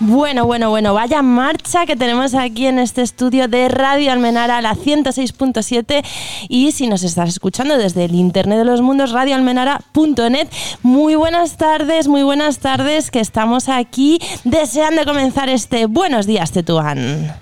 Bueno, vaya marcha que tenemos aquí en este estudio de Radio Almenara, la 106.7, y si nos estás escuchando desde el Internet de los Mundos, radioalmenara.net. Muy buenas tardes, que estamos aquí deseando comenzar este Buenos Días, Tetuán.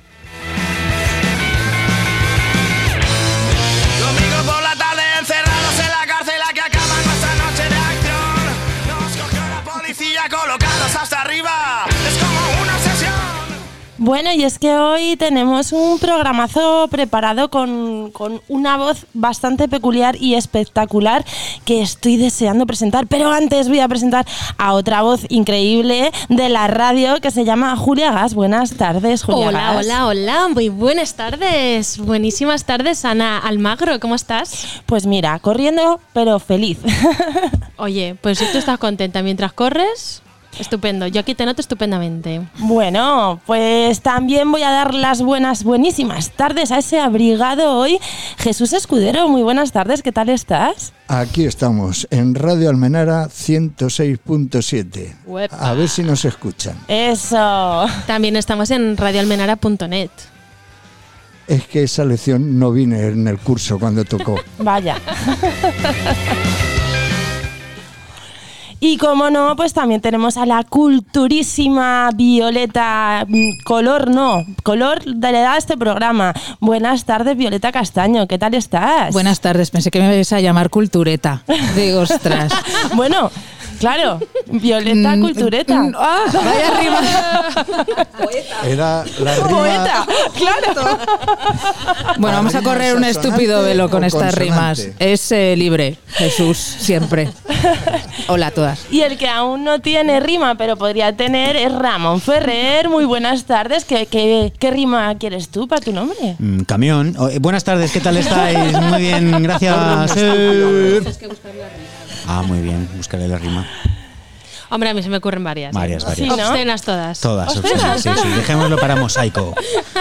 Colocados hasta arriba, es como una obsesión. Bueno, y es que hoy tenemos un programazo preparado con una voz bastante peculiar y espectacular que estoy deseando presentar, pero antes voy a presentar a otra voz increíble de la radio que se llama Julia Gas. Buenas tardes, Julia Gas. Hola, muy buenas tardes, buenísimas tardes, Ana Almagro, ¿cómo estás? Pues mira, corriendo, pero feliz. Oye, pues si tú estás contenta mientras corres, estupendo, yo aquí te noto estupendamente. Bueno, pues también voy a dar las buenísimas tardes a ese abrigado hoy, Jesús Escudero. Muy buenas tardes, ¿qué tal estás? Aquí estamos, en Radio Almenara 106.7. Uepa. A ver si nos escuchan. Eso. También estamos en radioalmenara.net. Es que esa lección no vine en el curso cuando tocó. Vaya. Y como no, pues también tenemos a la culturísima Violeta, color le da a este programa. Buenas tardes, Violeta Castaño, ¿qué tal estás? Buenas tardes, pensé que me ibas a llamar Cultureta. Digo, ostras. Bueno, claro, Violeta Cultureta. Vaya rima. Era la rima. Poeta, claro. Bueno, vamos a correr un estúpido velo con estas rimas. consonante? Es libre, Jesús, siempre. Hola a todas. Y el que aún no tiene rima, pero podría tener, es Ramón Ferrer. Muy buenas tardes. ¿Qué rima quieres tú para tu nombre? Camión. Buenas tardes, ¿qué tal estáis? Muy bien, gracias. Muy bien, buscaré la rima. Hombre, a mí se me ocurren varias. Varias. Sí, ¿no? Obscenas todas. Todas, obscenas, sí. Dejémoslo para mosaico.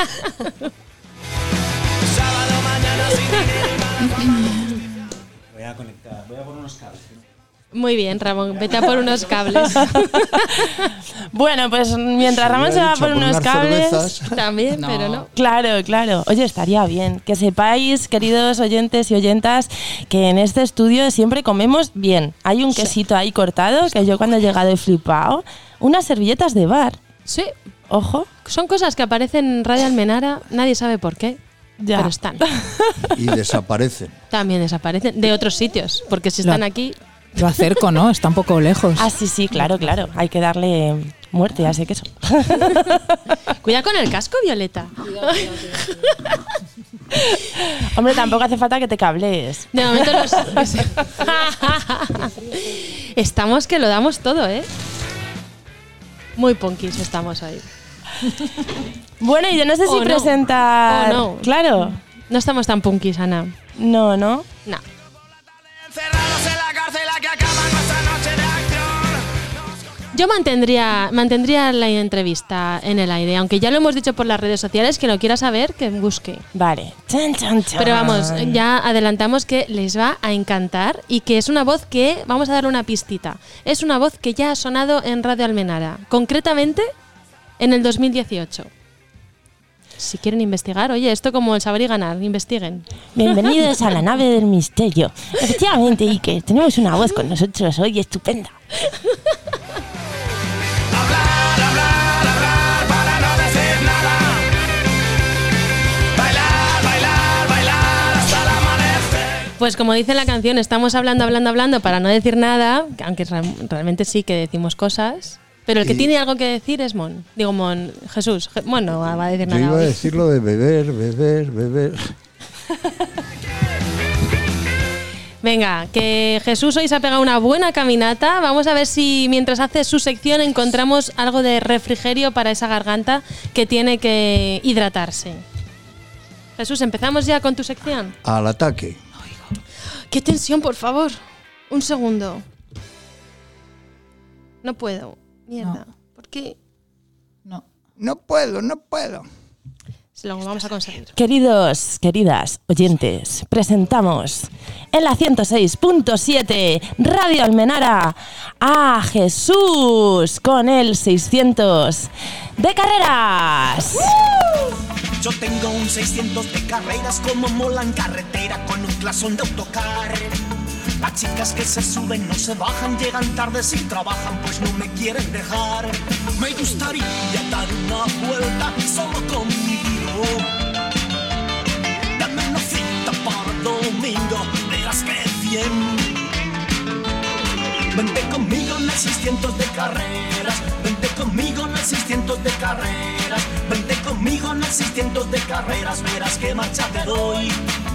Sábado mañana sin dinero. Voy a poner unos cables. Muy bien, Ramón, vete a por unos cables. Bueno, pues mientras Ramón se va por unos cables... También, pero no. Claro. Oye, estaría bien que sepáis, queridos oyentes y oyentas, que en este estudio siempre comemos bien. Hay un quesito ahí cortado que yo cuando he llegado he flipado. Unas servilletas de bar. Sí, Ojo. son cosas que aparecen en Radio Almenara, nadie sabe por qué, Ya. pero están. Y desaparecen. También desaparecen de otros sitios, porque si están aquí... Lo acerco, ¿no? Está un poco lejos. Ah, sí, claro. Hay que darle muerte a ese queso. Cuidado con el casco, Violeta. Hombre, tampoco hace falta que te cablees. De momento estamos que lo damos todo, ¿eh? Muy punkis estamos hoy. Bueno, y yo no sé si no. presentar... No. Claro. No estamos tan punkis, Ana. No. No. encerrados en la cárcel a que acaba nuestra noche de acción. Yo mantendría la entrevista en el aire, aunque ya lo hemos dicho por las redes sociales, que lo quiera saber, que busque. Vale. Chan. Pero vamos, ya adelantamos que les va a encantar y que es una voz que, vamos a darle una pistita, es una voz que ya ha sonado en Radio Almenara, concretamente en el 2018. Si quieren investigar, oye, esto como el saber y ganar, investiguen. Bienvenidos a la nave del misterio. Efectivamente, Iker, tenemos una voz con nosotros hoy estupenda. Hablar para no decir nada. Bailar hasta el amanecer. Pues como dice la canción, estamos hablando para no decir nada, aunque realmente sí que decimos cosas. Pero el que tiene algo que decir es Jesús. Mon no va a decir Yo nada. iba a hoy. decir lo de beber. Venga, que Jesús hoy se ha pegado una buena caminata. Vamos a ver si mientras hace su sección encontramos algo de refrigerio para esa garganta que tiene que hidratarse. Jesús, ¿empezamos ya con tu sección? Al ataque. ¡Qué tensión, por favor! Un segundo. No puedo. Mierda. No. ¿Por qué? No. No puedo. Lo vamos a conseguir. Queridos, queridas oyentes, presentamos en la 106.7 Radio Almenara a Jesús con el 600 de carreras. Yo tengo un 600 de carreras, como mola en carretera con un clasón de autocar. Las chicas que se suben no se bajan, llegan tarde si trabajan, pues no me quieren dejar. Me gustaría dar una vuelta solo conmigo. Dame una cita para domingo, verás que bien. Vente conmigo en el 600 de carreras, vente conmigo en el 600 de carreras, vente conmigo en el 600 de carreras, verás que marcha te doy.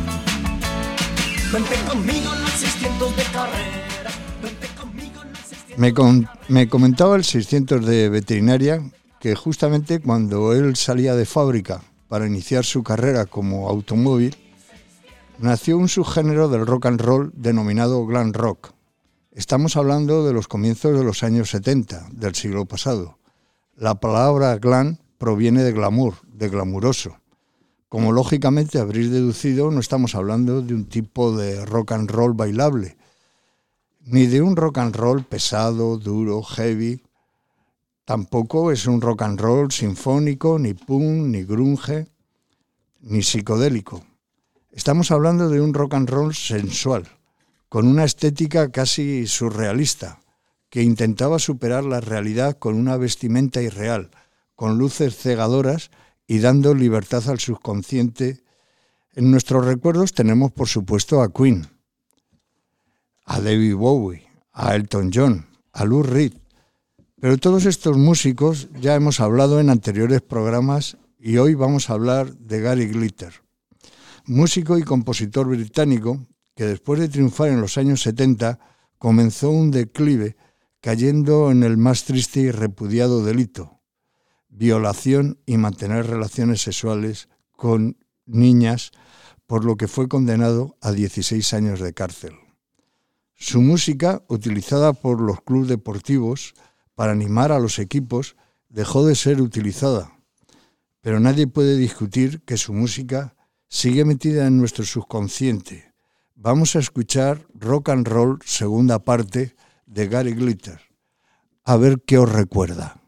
Vente conmigo en el 600 de carreras, vente conmigo en el 600. Me comentaba el 600 de veterinaria que justamente cuando él salía de fábrica para iniciar su carrera como automóvil, nació un subgénero del rock and roll denominado glam rock. Estamos hablando de los comienzos de los años 70 del siglo pasado. La palabra glam proviene de glamour, de glamuroso. Como lógicamente habréis deducido, no estamos hablando de un tipo de rock and roll bailable, ni de un rock and roll pesado, duro, heavy. Tampoco es un rock and roll sinfónico, ni punk, ni grunge, ni psicodélico. Estamos hablando de un rock and roll sensual, con una estética casi surrealista, que intentaba superar la realidad con una vestimenta irreal, con luces cegadoras y dando libertad al subconsciente. En nuestros recuerdos tenemos, por supuesto, a Queen, a David Bowie, a Elton John, a Lou Reed. Pero todos estos músicos ya hemos hablado en anteriores programas y hoy vamos a hablar de Gary Glitter, músico y compositor británico que después de triunfar en los años 70 comenzó un declive, cayendo en el más triste y repudiado delito: violación y mantener relaciones sexuales con niñas, por lo que fue condenado a 16 años de cárcel. Su música, utilizada por los clubes deportivos para animar a los equipos, dejó de ser utilizada, pero nadie puede discutir que su música sigue metida en nuestro subconsciente. Vamos a escuchar Rock and Roll, segunda parte, de Gary Glitter. A ver qué os recuerda.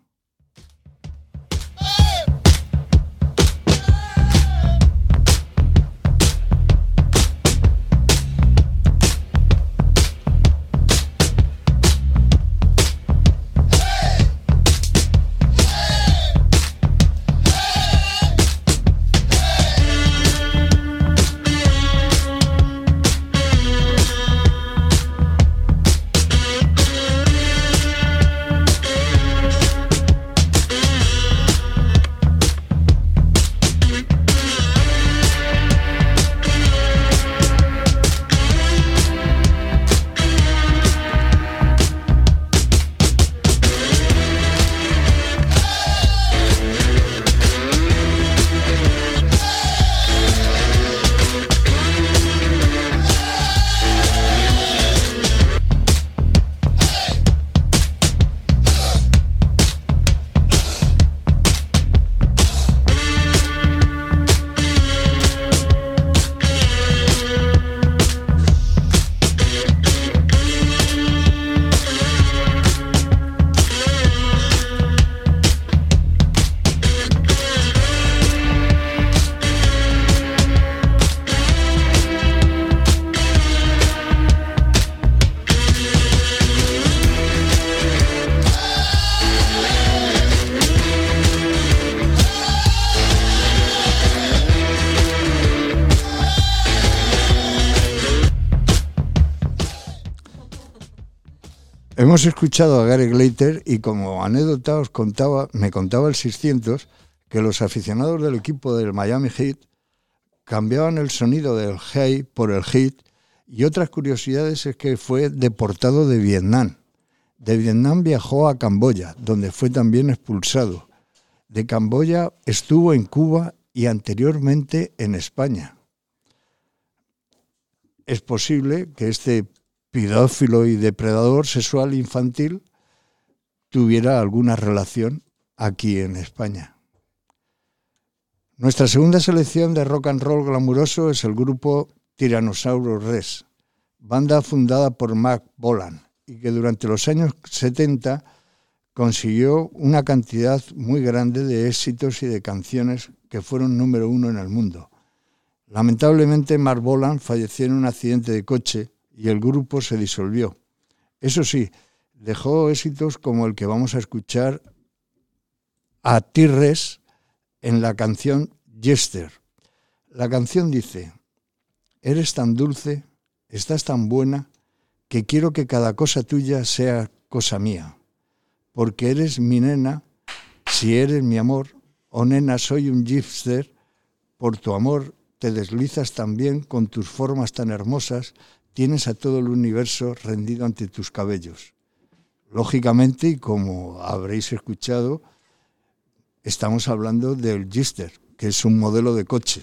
Hemos escuchado a Gary Glitter y como anécdota me contaba el 600 que los aficionados del equipo del Miami Heat cambiaban el sonido del hey por el hit, y otras curiosidades es que fue deportado de Vietnam. De Vietnam viajó a Camboya, donde fue también expulsado. De Camboya estuvo en Cuba y anteriormente en España. Es posible que este pedófilo y depredador sexual infantil tuviera alguna relación aquí en España. Nuestra segunda selección de rock and roll glamuroso es el grupo Tyrannosaurus Rex, banda fundada por Mark Bolan y que durante los años 70 consiguió una cantidad muy grande de éxitos y de canciones que fueron número 1 en el mundo. Lamentablemente, Mark Bolan falleció en un accidente de coche y el grupo se disolvió. Eso sí, dejó éxitos como el que vamos a escuchar a T-Rex en la canción Jester. La canción dice: eres tan dulce, estás tan buena, que quiero que cada cosa tuya sea cosa mía. Porque eres mi nena, si eres mi amor, oh nena, soy un gypster, por tu amor te deslizas tan bien con tus formas tan hermosas, tienes a todo el universo rendido ante tus cabellos. Lógicamente, y como habréis escuchado, estamos hablando del Gypster, que es un modelo de coche.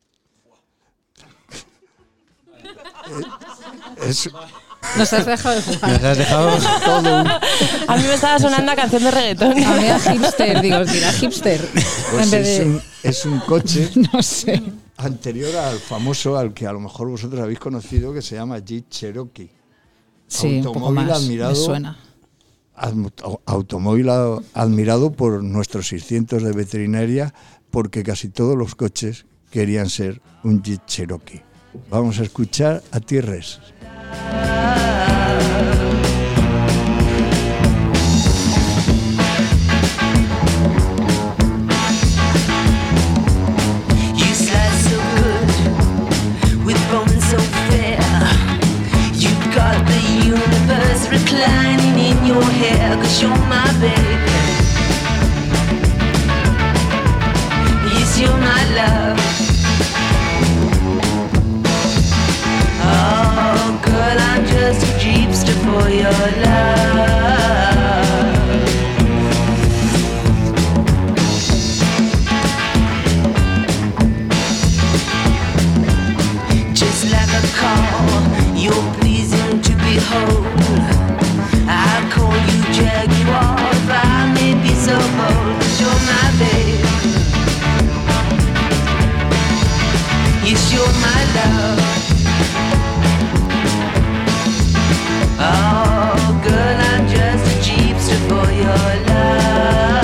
Nos has dejado de jugar. Nos has dejado todo un... A mí me estaba sonando a canción de reggaetón. A mí a hipster, digo, dirá hipster. Pues En vez de... es un coche No sé. anterior al famoso, al que a lo mejor vosotros habéis conocido, que se llama Jeep Cherokee. Sí, un poco más. Me suena. Automóvil admirado por nuestros 600 de veterinaria, porque casi todos los coches querían ser un Jeep Cherokee. Vamos a escuchar a T-Rex. Reclining in your hair, 'cause you're my baby. Yes, you're my love. Oh, girl, I'm just a jeepster for your love. Just like a call, you're pleasing to behold. I call you Jaguar, if I may be so bold, 'cause you're my babe. Yes, you're my love. Oh, girl, I'm just a jeepster for your love.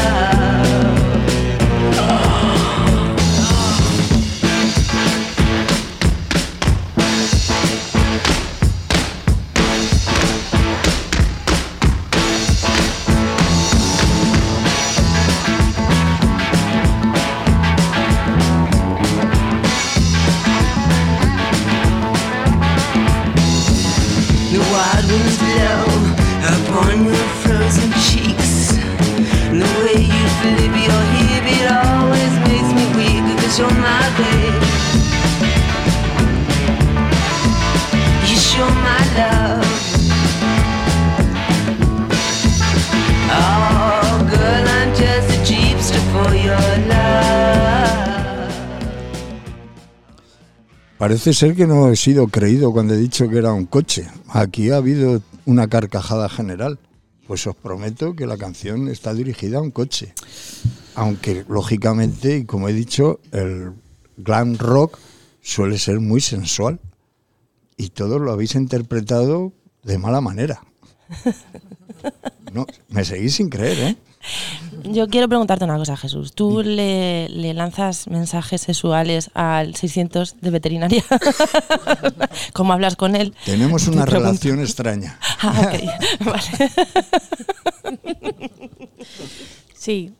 On your frozen cheeks, the way you flip your hip, it always makes me weak, 'cause you're my babe. Yes, you're my love. Oh, girl, I'm just a jeepster for your love. Parece ser que no he sido creído cuando he dicho que era un coche. Aquí ha habido una carcajada general. Pues os prometo que la canción está dirigida a un coche. Aunque, lógicamente, y como he dicho, el glam rock suele ser muy sensual. Y todos lo habéis interpretado de mala manera. No, me seguís sin creer, ¿eh? Yo quiero preguntarte una cosa, Jesús. ¿Tú le lanzas mensajes sexuales al 600 de veterinaria? ¿Cómo hablas con él? Tenemos una relación extraña. Ah, ok. Vale. Sí.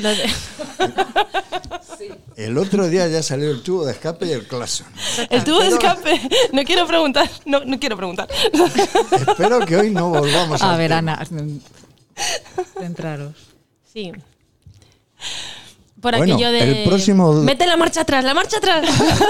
El otro día ya salió el tubo de escape y el claxon. El tubo de escape. No quiero preguntar. No quiero preguntar. Espero que hoy no volvamos a ver, tema. Ana, centraros. Sí. Por Bueno, aquello de... el próximo... ¡Mete la marcha atrás, la marcha atrás!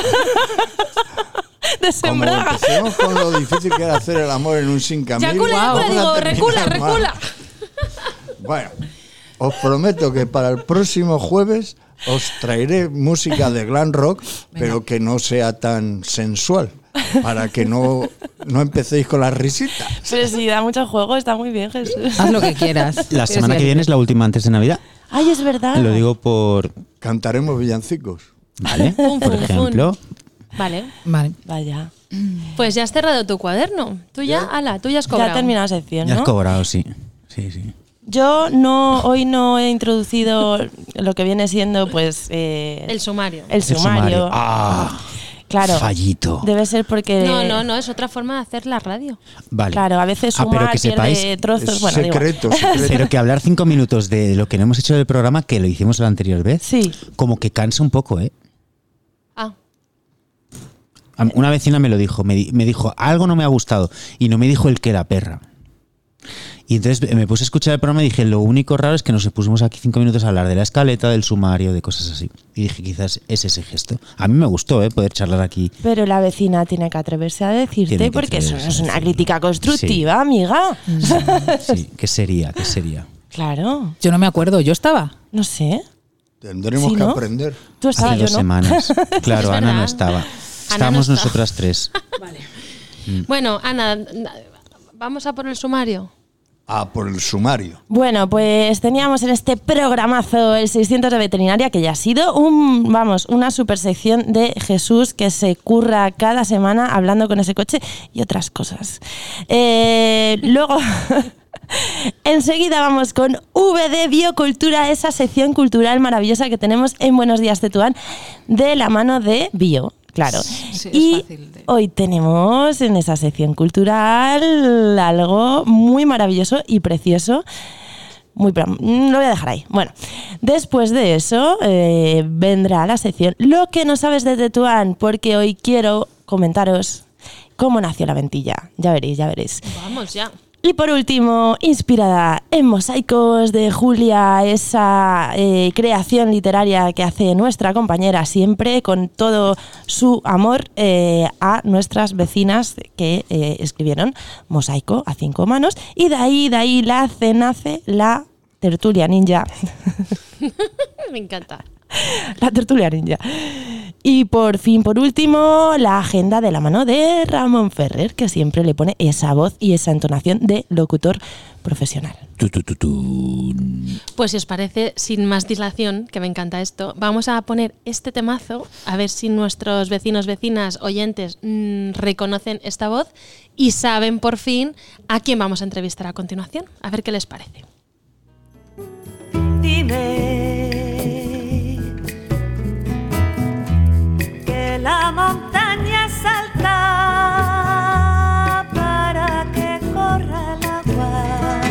De Como sembraga. empecemos con lo difícil que era hacer el amor en un 5.000. Yacula, digo, recula, recula. Bueno, os prometo que para el próximo jueves os traeré música de glam rock, pero que no sea tan sensual, para que no empecéis con las risitas. Pero sí, da mucho juego, está muy bien, Jesús. Haz lo que quieras. La semana que viene es la última antes de Navidad. Ay, es verdad. Lo digo por... Cantaremos villancicos. ¿vale? Fun, Por fun, ejemplo. Vale. Vale. Vaya. Pues ya has cerrado tu cuaderno. Tú ya has cobrado. Ya ha terminado la sección, Ya has ¿no? cobrado, sí. Sí. Yo hoy no he introducido lo que viene siendo, pues... El sumario. El sumario. Claro. Fallito. Debe ser porque... No, es otra forma de hacer la radio. Vale. Claro, a veces pero sumar que pierde sepáis, trozos. Es Bueno, digo, secreto. Pero que hablar 5 minutos de lo que no hemos hecho del programa, que lo hicimos la anterior vez, sí. como que cansa un poco, ¿eh? Ah, Una vecina me lo dijo, me dijo, algo no me ha gustado, y no me dijo el que era perra. Y entonces me puse a escuchar el programa y dije, lo único raro es que nos pusimos aquí 5 minutos a hablar de la escaleta, del sumario, de cosas así. Y dije, quizás es ese gesto. A mí me gustó, poder charlar aquí. Pero la vecina tiene que atreverse a decirte, Tiene que porque eso no atreverse es a una decirlo. crítica constructiva, Sí. amiga. Sí, ¿qué sería? Claro, Yo no me acuerdo, yo estaba. no sé. Tendremos Sí, que ¿no? aprender. Tú Hace estabas, yo 2 no. semanas. Claro, Es Ana no verdad. estaba. no Estábamos está. nosotras 3. bueno, Ana, vamos a por el sumario. Por el sumario. Bueno, pues teníamos en este programazo el 600 de veterinaria, que ya ha sido una super sección de Jesús que se curra cada semana hablando con ese coche y otras cosas. Luego, enseguida vamos con V de Biocultura, esa sección cultural maravillosa que tenemos en Buenos Días Tetuán, de la mano de Bio. Claro. Sí, es y fácil de- hoy tenemos en esa sección cultural algo muy maravilloso y precioso. Lo voy a dejar ahí. Bueno, después de eso vendrá la sección Lo que no sabes de Tetuán, porque hoy quiero comentaros cómo nació la ventilla. Ya veréis. Vamos ya. Y por último, inspirada en Mosaicos de Julia, esa creación literaria que hace nuestra compañera siempre con todo su amor a nuestras vecinas que escribieron Mosaico a 5 manos. Y de ahí nace la tertulia ninja. Me encanta. La tertulia ninja. Y por último, la agenda de la mano de Ramón Ferrer, que siempre le pone esa voz y esa entonación de locutor profesional. Pues si os parece, sin más dilación, que me encanta esto, vamos a poner este temazo, a ver si nuestros vecinos, vecinas, oyentes reconocen esta voz y saben por fin a quién vamos a entrevistar a continuación. A ver qué les parece. Dime que la montaña es alta para que corra el agua.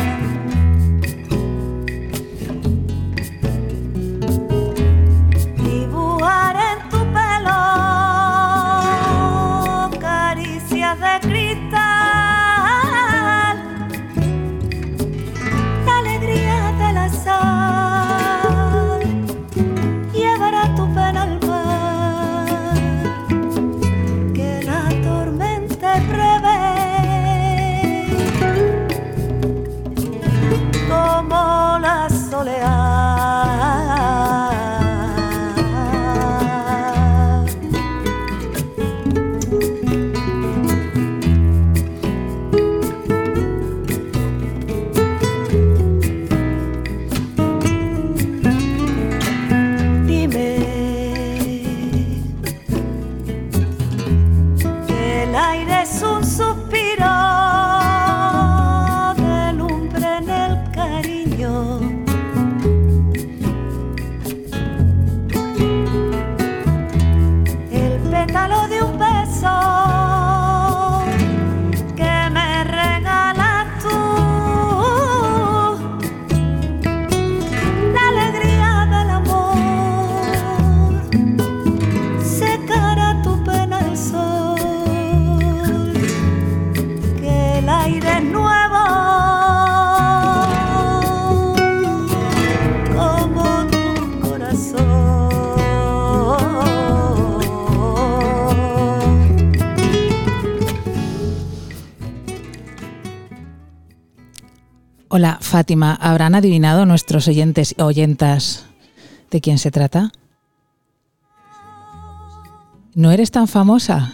Dibujar en tu pelo caricias de cristal, la alegría del azar, llevará tu pena al mar, que la tormenta prevé, como la soleá. Dime que el aire es un suspiro de lumbre en el cariño. El pétalo de un beso que me regalas tú. La alegría del amor secará tu pena al sol, que el aire es nuevo como tu corazón. Hola, Fátima, ¿habrán adivinado nuestros oyentes y oyentas de quién se trata? ¿No eres tan famosa?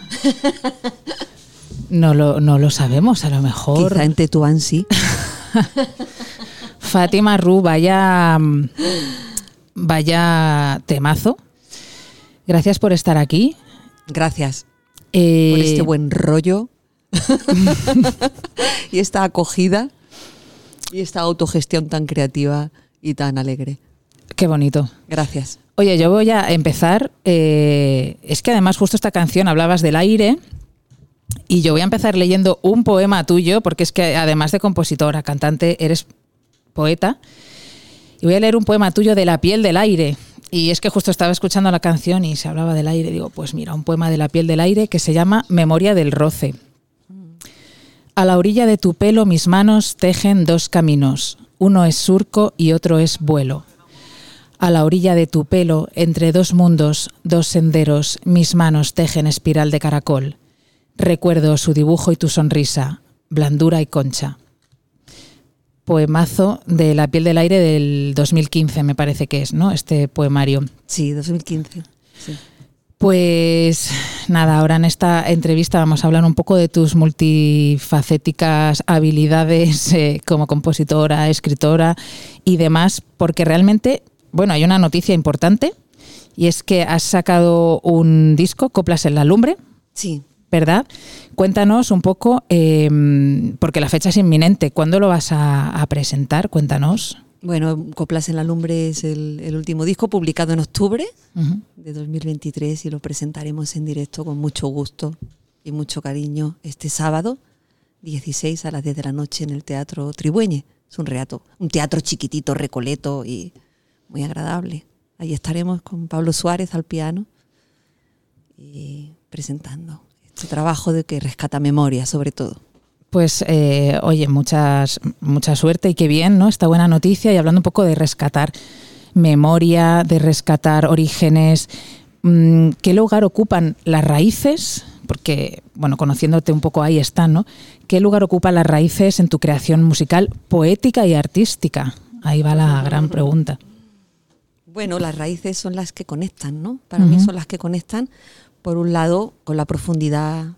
No lo sabemos, a lo mejor. Quizá en Tetuán sí. Fátima Ru, vaya temazo. Gracias por estar aquí. Gracias por este buen rollo y esta acogida y esta autogestión tan creativa y tan alegre. Qué bonito. Gracias. Oye, yo voy a empezar. Es que además justo esta canción hablabas del aire y yo voy a empezar leyendo un poema tuyo, porque es que además de compositora, cantante, eres poeta. Y voy a leer un poema tuyo de La piel del aire. Y es que justo estaba escuchando la canción y se hablaba del aire. Digo, pues mira, un poema de La piel del aire que se llama Memoria del roce. A la orilla de tu pelo mis manos tejen dos caminos. Uno es surco y otro es vuelo. A la orilla de tu pelo, entre dos mundos, dos senderos, mis manos tejen espiral de caracol. Recuerdo su dibujo y tu sonrisa, blandura y concha. Poemazo de La piel del aire del 2015, me parece que es, ¿no? Este poemario. Sí, 2015. Sí. Pues nada, ahora en esta entrevista vamos a hablar un poco de tus multifacéticas habilidades como compositora, escritora y demás, porque realmente, bueno, hay una noticia importante y es que has sacado un disco, Coplas en la lumbre. Sí. ¿Verdad? Cuéntanos un poco, porque la fecha es inminente. ¿Cuándo lo vas a presentar? Cuéntanos. Bueno, Coplas en la lumbre es el último disco publicado en octubre de 2023 y lo presentaremos en directo con mucho gusto y mucho cariño este sábado 16 a las 10 de la noche en el Teatro Tribueñe. Es un teatro chiquitito, recoleto y muy agradable. Ahí estaremos con Pablo Suárez al piano y presentando este trabajo de que rescata memoria, sobre todo. Pues, oye, mucha suerte y qué bien, ¿no? Esta buena noticia. Y hablando un poco de rescatar memoria, de rescatar orígenes, ¿qué lugar ocupan las raíces? Porque, bueno, conociéndote un poco ahí están, ¿no? ¿Qué lugar ocupan las raíces en tu creación musical, poética y artística? Ahí va la gran pregunta. Bueno, las raíces son las que conectan, ¿no? Para mí son las que conectan, por un lado, con la profundidad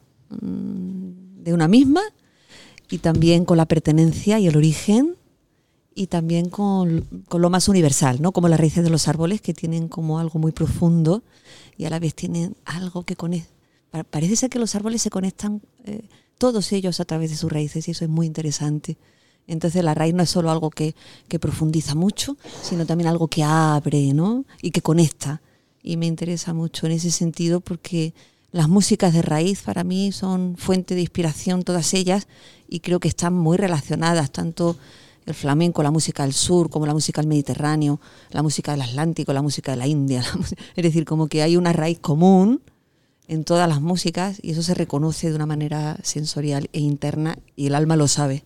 de una misma y también con la pertenencia y el origen y también con lo más universal, ¿no? Como las raíces de los árboles, que tienen como algo muy profundo y a la vez tienen algo que conecta. Parece ser que los árboles se conectan todos ellos a través de sus raíces y eso es muy interesante. Entonces la raíz no es solo algo que profundiza mucho, sino también algo que abre, ¿no? Y que conecta. Y me interesa mucho en ese sentido porque las músicas de raíz para mí son fuente de inspiración todas ellas y creo que están muy relacionadas, tanto el flamenco, la música del sur, como la música del Mediterráneo, la música del Atlántico, la música de la India. Es decir, como que hay una raíz común en todas las músicas y eso se reconoce de una manera sensorial e interna y el alma lo sabe.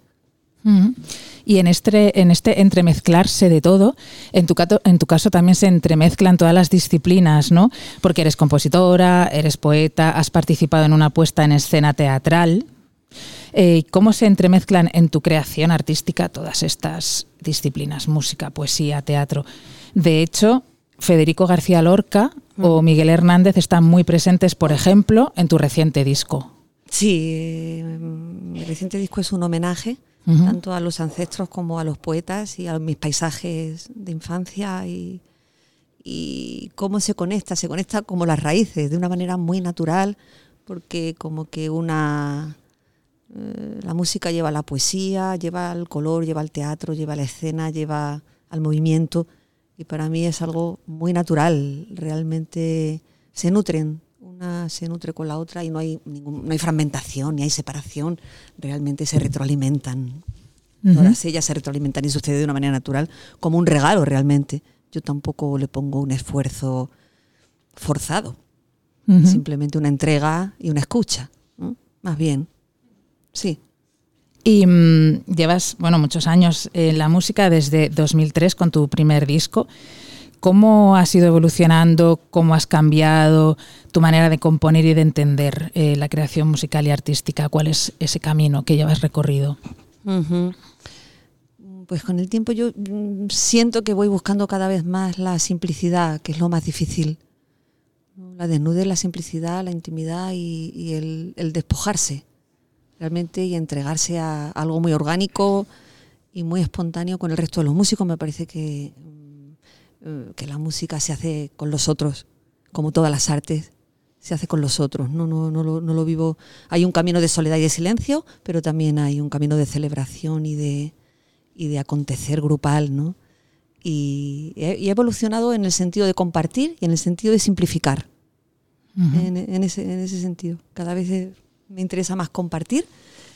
Y en este entremezclarse de todo, en tu caso también se entremezclan todas las disciplinas, ¿no? Porque eres compositora, eres poeta, has participado en una puesta en escena teatral. ¿Cómo se entremezclan en tu creación artística todas estas disciplinas? Música, poesía, teatro. De hecho, Federico García Lorca o Miguel Hernández están muy presentes, por ejemplo, en tu reciente disco. Sí, mi reciente disco es un homenaje tanto a los ancestros como a los poetas y a mis paisajes de infancia y cómo se conecta como las raíces de una manera muy natural porque como que la música lleva a la poesía, lleva al color, lleva al teatro, lleva a la escena, lleva al movimiento y para mí es algo muy natural, realmente se nutren. Una se nutre con la otra y no hay fragmentación, ni hay separación, realmente se retroalimentan. Todas ellas se retroalimentan y sucede de una manera natural, como un regalo realmente. Yo tampoco le pongo un esfuerzo forzado, simplemente una entrega y una escucha, ¿no? Más bien, sí. Y llevas, muchos años en la música, desde 2003 con tu primer disco. ¿Cómo has ido evolucionando? ¿Cómo has cambiado tu manera de componer y de entender la creación musical y artística? ¿Cuál es ese camino que llevas recorrido? Pues con el tiempo yo siento que voy buscando cada vez más la simplicidad, que es lo más difícil. La desnudez, la simplicidad, la intimidad y el despojarse realmente y entregarse a algo muy orgánico y muy espontáneo con el resto de los músicos. Me parece que la música se hace con los otros, como todas las artes, se hace con los otros, no lo vivo. Hay un camino de soledad y de silencio, pero también hay un camino de celebración y de acontecer grupal, ¿no? Y he evolucionado en el sentido de compartir y en el sentido de simplificar. En ese sentido. Cada vez me interesa más compartir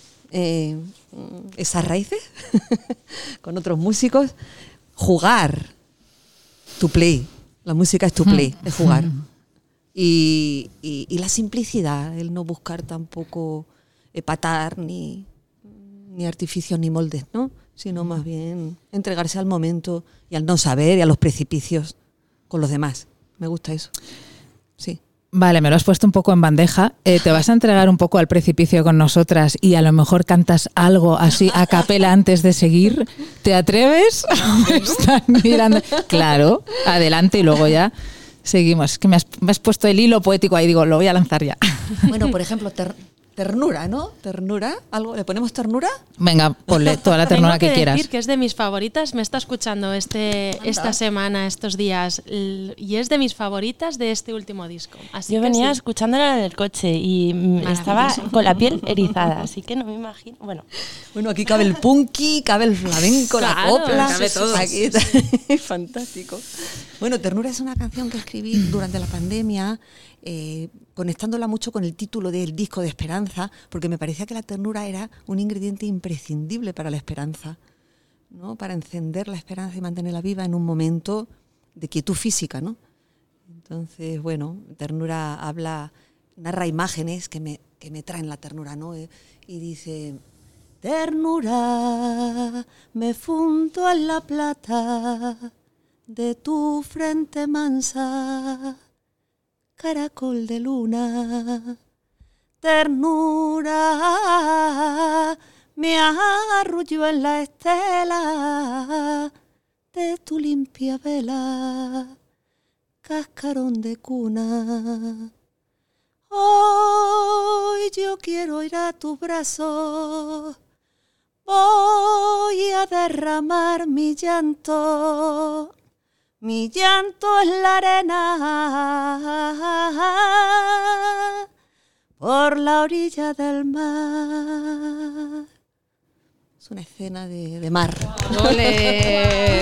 esas raíces con otros músicos, jugar, to play. La música es to play, es jugar. Y la simplicidad, el no buscar tampoco epatar ni artificios ni moldes, ¿no? Sino más bien entregarse al momento y al no saber y a los precipicios con los demás. Me gusta eso. Sí. Vale, me lo has puesto un poco en bandeja. ¿Te vas a entregar un poco al precipicio con nosotras y a lo mejor cantas algo así a capela antes de seguir? ¿Te atreves? Me están mirando. Claro, adelante y luego ya seguimos. Es que me has puesto el hilo poético ahí, digo, lo voy a lanzar ya. Bueno, por ejemplo, ternura, ¿no? Ternura, ¿algo? ¿Le ponemos ternura? Venga, ponle toda la ternura que quieras. Tengo que decir que es de mis favoritas. Me está escuchando esta semana, estos días, y es de mis favoritas de este último disco. Así Yo que venía sí. escuchándola en el coche y estaba con la piel erizada, así que no me imagino. Bueno, aquí cabe el punky, cabe el flamenco, la Claro, copla. cabe todo. Aquí está. Fantástico. Bueno, Ternura es una canción que escribí durante la pandemia, conectándola mucho con el título del disco de Esperanza, porque me parecía que la ternura era un ingrediente imprescindible para la esperanza, ¿no? Para encender la esperanza y mantenerla viva en un momento de quietud física, ¿no? Entonces, bueno, Ternura narra imágenes que me traen la ternura, ¿no? Y dice: ternura, me fundo en la plata de tu frente mansa, caracol de luna. Ternura, me arrullo en la estela de tu limpia vela, cascarón de cuna. Hoy yo quiero ir a tus brazos, voy a derramar mi llanto. Mi llanto es la arena por la orilla del mar. Es una escena de mar. ¡Ole!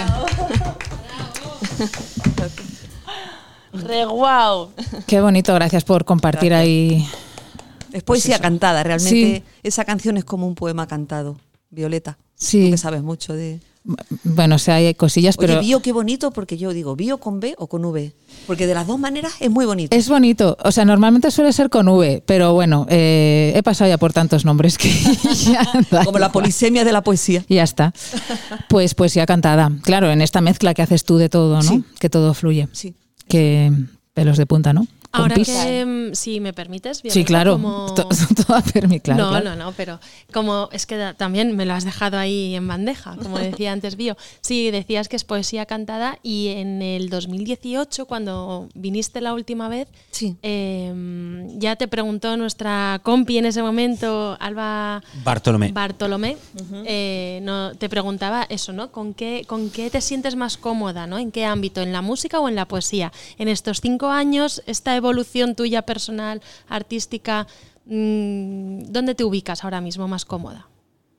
¡Re guau! Qué bonito, gracias por compartir ahí. Es poesía cantada, realmente. Sí. Esa canción es como un poema cantado. Violeta, Sí. tú que sabes mucho de... Bueno, o sea, hay cosillas, pero... Oye, bio, qué bonito, porque yo digo bio con B o con V. Porque de las dos maneras es muy bonito. Es bonito, o sea, normalmente suele ser con V, pero bueno, he pasado ya por tantos nombres que ya da Como la igual. polisemia de la poesía. Y ya está. Pues poesía cantada. Claro, en esta mezcla que haces tú de todo, ¿no? Sí. Que todo fluye. Sí. Que pelos de punta, ¿no? Ahora Compis. que, si me permites, Violeta, Sí, claro. como- Todo a permi, claro. no, claro. no, pero como es que también me lo has dejado ahí en bandeja, como decía antes Bio. Sí, decías que es poesía cantada y en el 2018, cuando viniste la última vez, Sí. ya te preguntó nuestra compi en ese momento, Alba Bartolomé. te preguntaba eso, ¿no? ¿Con qué te sientes más cómoda, ¿no? ¿En qué ámbito? ¿En la música o en la poesía? En estos 5 años, esta evolución tuya personal, artística, ¿dónde te ubicas ahora mismo más cómoda?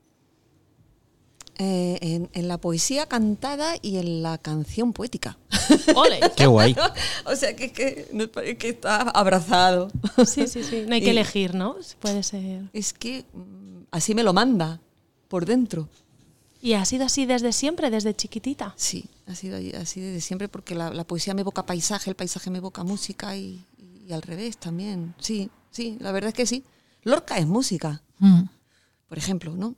En la poesía cantada y en la canción poética. ¡Ole! Qué guay. O sea, que está abrazado. Sí, sí, sí. No hay que elegir, ¿no? Puede ser. Es que así me lo manda por dentro. ¿Y ha sido así desde siempre, desde chiquitita? Sí, ha sido así desde siempre porque la poesía me evoca paisaje, el paisaje me evoca música y al revés también. Sí, sí, la verdad es que sí. Lorca es música, por ejemplo, ¿no?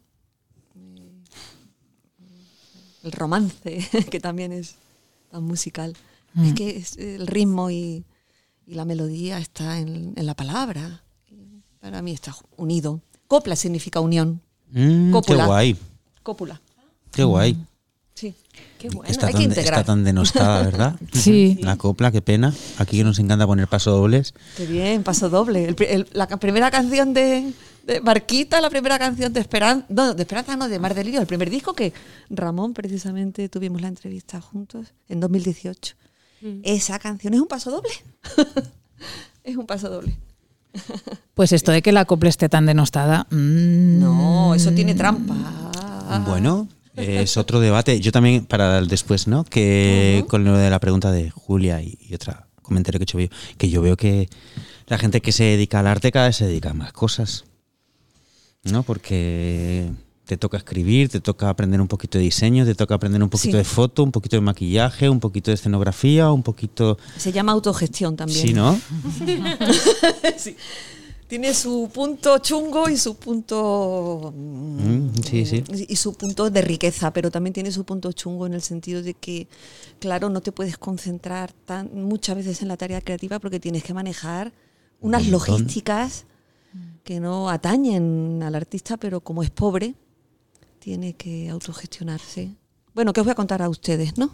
El romance, que también es tan musical. Es que el ritmo y la melodía está en la palabra. Para mí está unido. Copla significa unión. Qué Cópula. guay. Cópula. Qué guay. Sí. Qué bueno. Está hay que tan, integrar. está tan denostada, ¿verdad? Sí. La copla, qué pena. Aquí que nos encanta poner pasodobles. Qué bien, paso doble. La primera canción de Barquita, la primera canción de Esperanza, no, de Mar del Lío, el primer disco que Ramón, precisamente, tuvimos la entrevista juntos en 2018. Esa canción es un paso doble. Es un paso doble. Pues esto de que la copla esté tan denostada. No, eso tiene trampa. Bueno, es otro debate. Yo también, para el después, ¿no? Que con lo de la pregunta de Julia y otra comentario que he hecho yo, que yo veo que la gente que se dedica al arte cada vez se dedica a más cosas, ¿no? Porque te toca escribir, te toca aprender un poquito de diseño, te toca aprender un poquito de foto, un poquito de maquillaje, un poquito de escenografía, un poquito... Se llama autogestión también. Sí, ¿no? Sí. Tiene su punto chungo y su punto... Sí, sí. Y su punto de riqueza, pero también tiene su punto chungo en el sentido de que, claro, no te puedes concentrar muchas veces en la tarea creativa porque tienes que manejar unas logísticas que no atañen al artista, pero como es pobre, tiene que autogestionarse. Bueno, ¿qué os voy a contar a ustedes, no?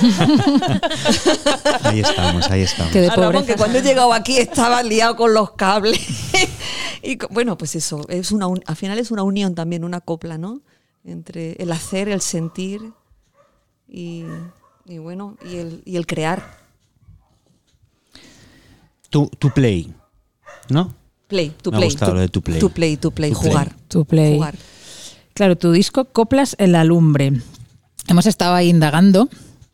Ahí estamos, ahí estamos. Que de Ramón, pobreza. que cuando he llegado aquí estaba liado con los cables. Y bueno, pues eso, al final es una unión también, una copla, ¿no? Entre el hacer, el sentir y bueno, y el crear. Tu play, ¿no? Play, tu Me ha play. gustado lo de tu play. Tu play, tu play, Tu play. jugar. Tu play. Jugar. Claro, tu disco Coplas en la lumbre. Hemos estado ahí indagando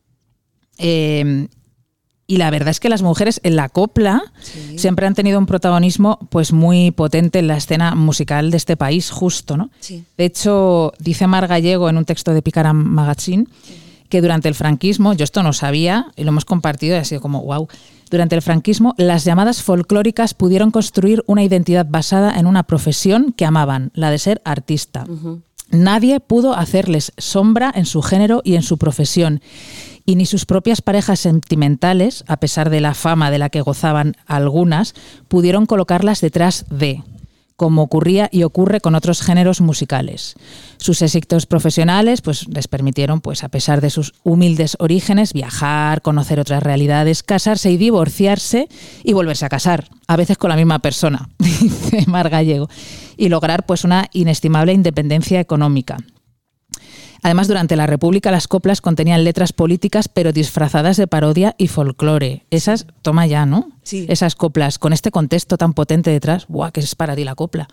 y la verdad es que las mujeres en la copla Sí. siempre han tenido un protagonismo pues muy potente en la escena musical de este país, justo, ¿no? Sí. De hecho, dice Mar Gallego en un texto de Picaram Magazine que durante el franquismo, yo esto no sabía y lo hemos compartido y ha sido como wow. Durante el franquismo, las llamadas folclóricas pudieron construir una identidad basada en una profesión que amaban, la de ser artista. Nadie pudo hacerles sombra en su género y en su profesión, y ni sus propias parejas sentimentales, a pesar de la fama de la que gozaban algunas, pudieron colocarlas detrás de, como ocurría y ocurre con otros géneros musicales. Sus éxitos profesionales pues, les permitieron, pues, a pesar de sus humildes orígenes, viajar, conocer otras realidades, casarse y divorciarse y volverse a casar, a veces con la misma persona, dice Mar Gallego, y lograr pues, una inestimable independencia económica. Además, durante la República las coplas contenían letras políticas pero disfrazadas de parodia y folclore. Esas, toma ya, ¿no? Sí. Esas coplas, con este contexto tan potente detrás, ¡buah, que es para ti la copla!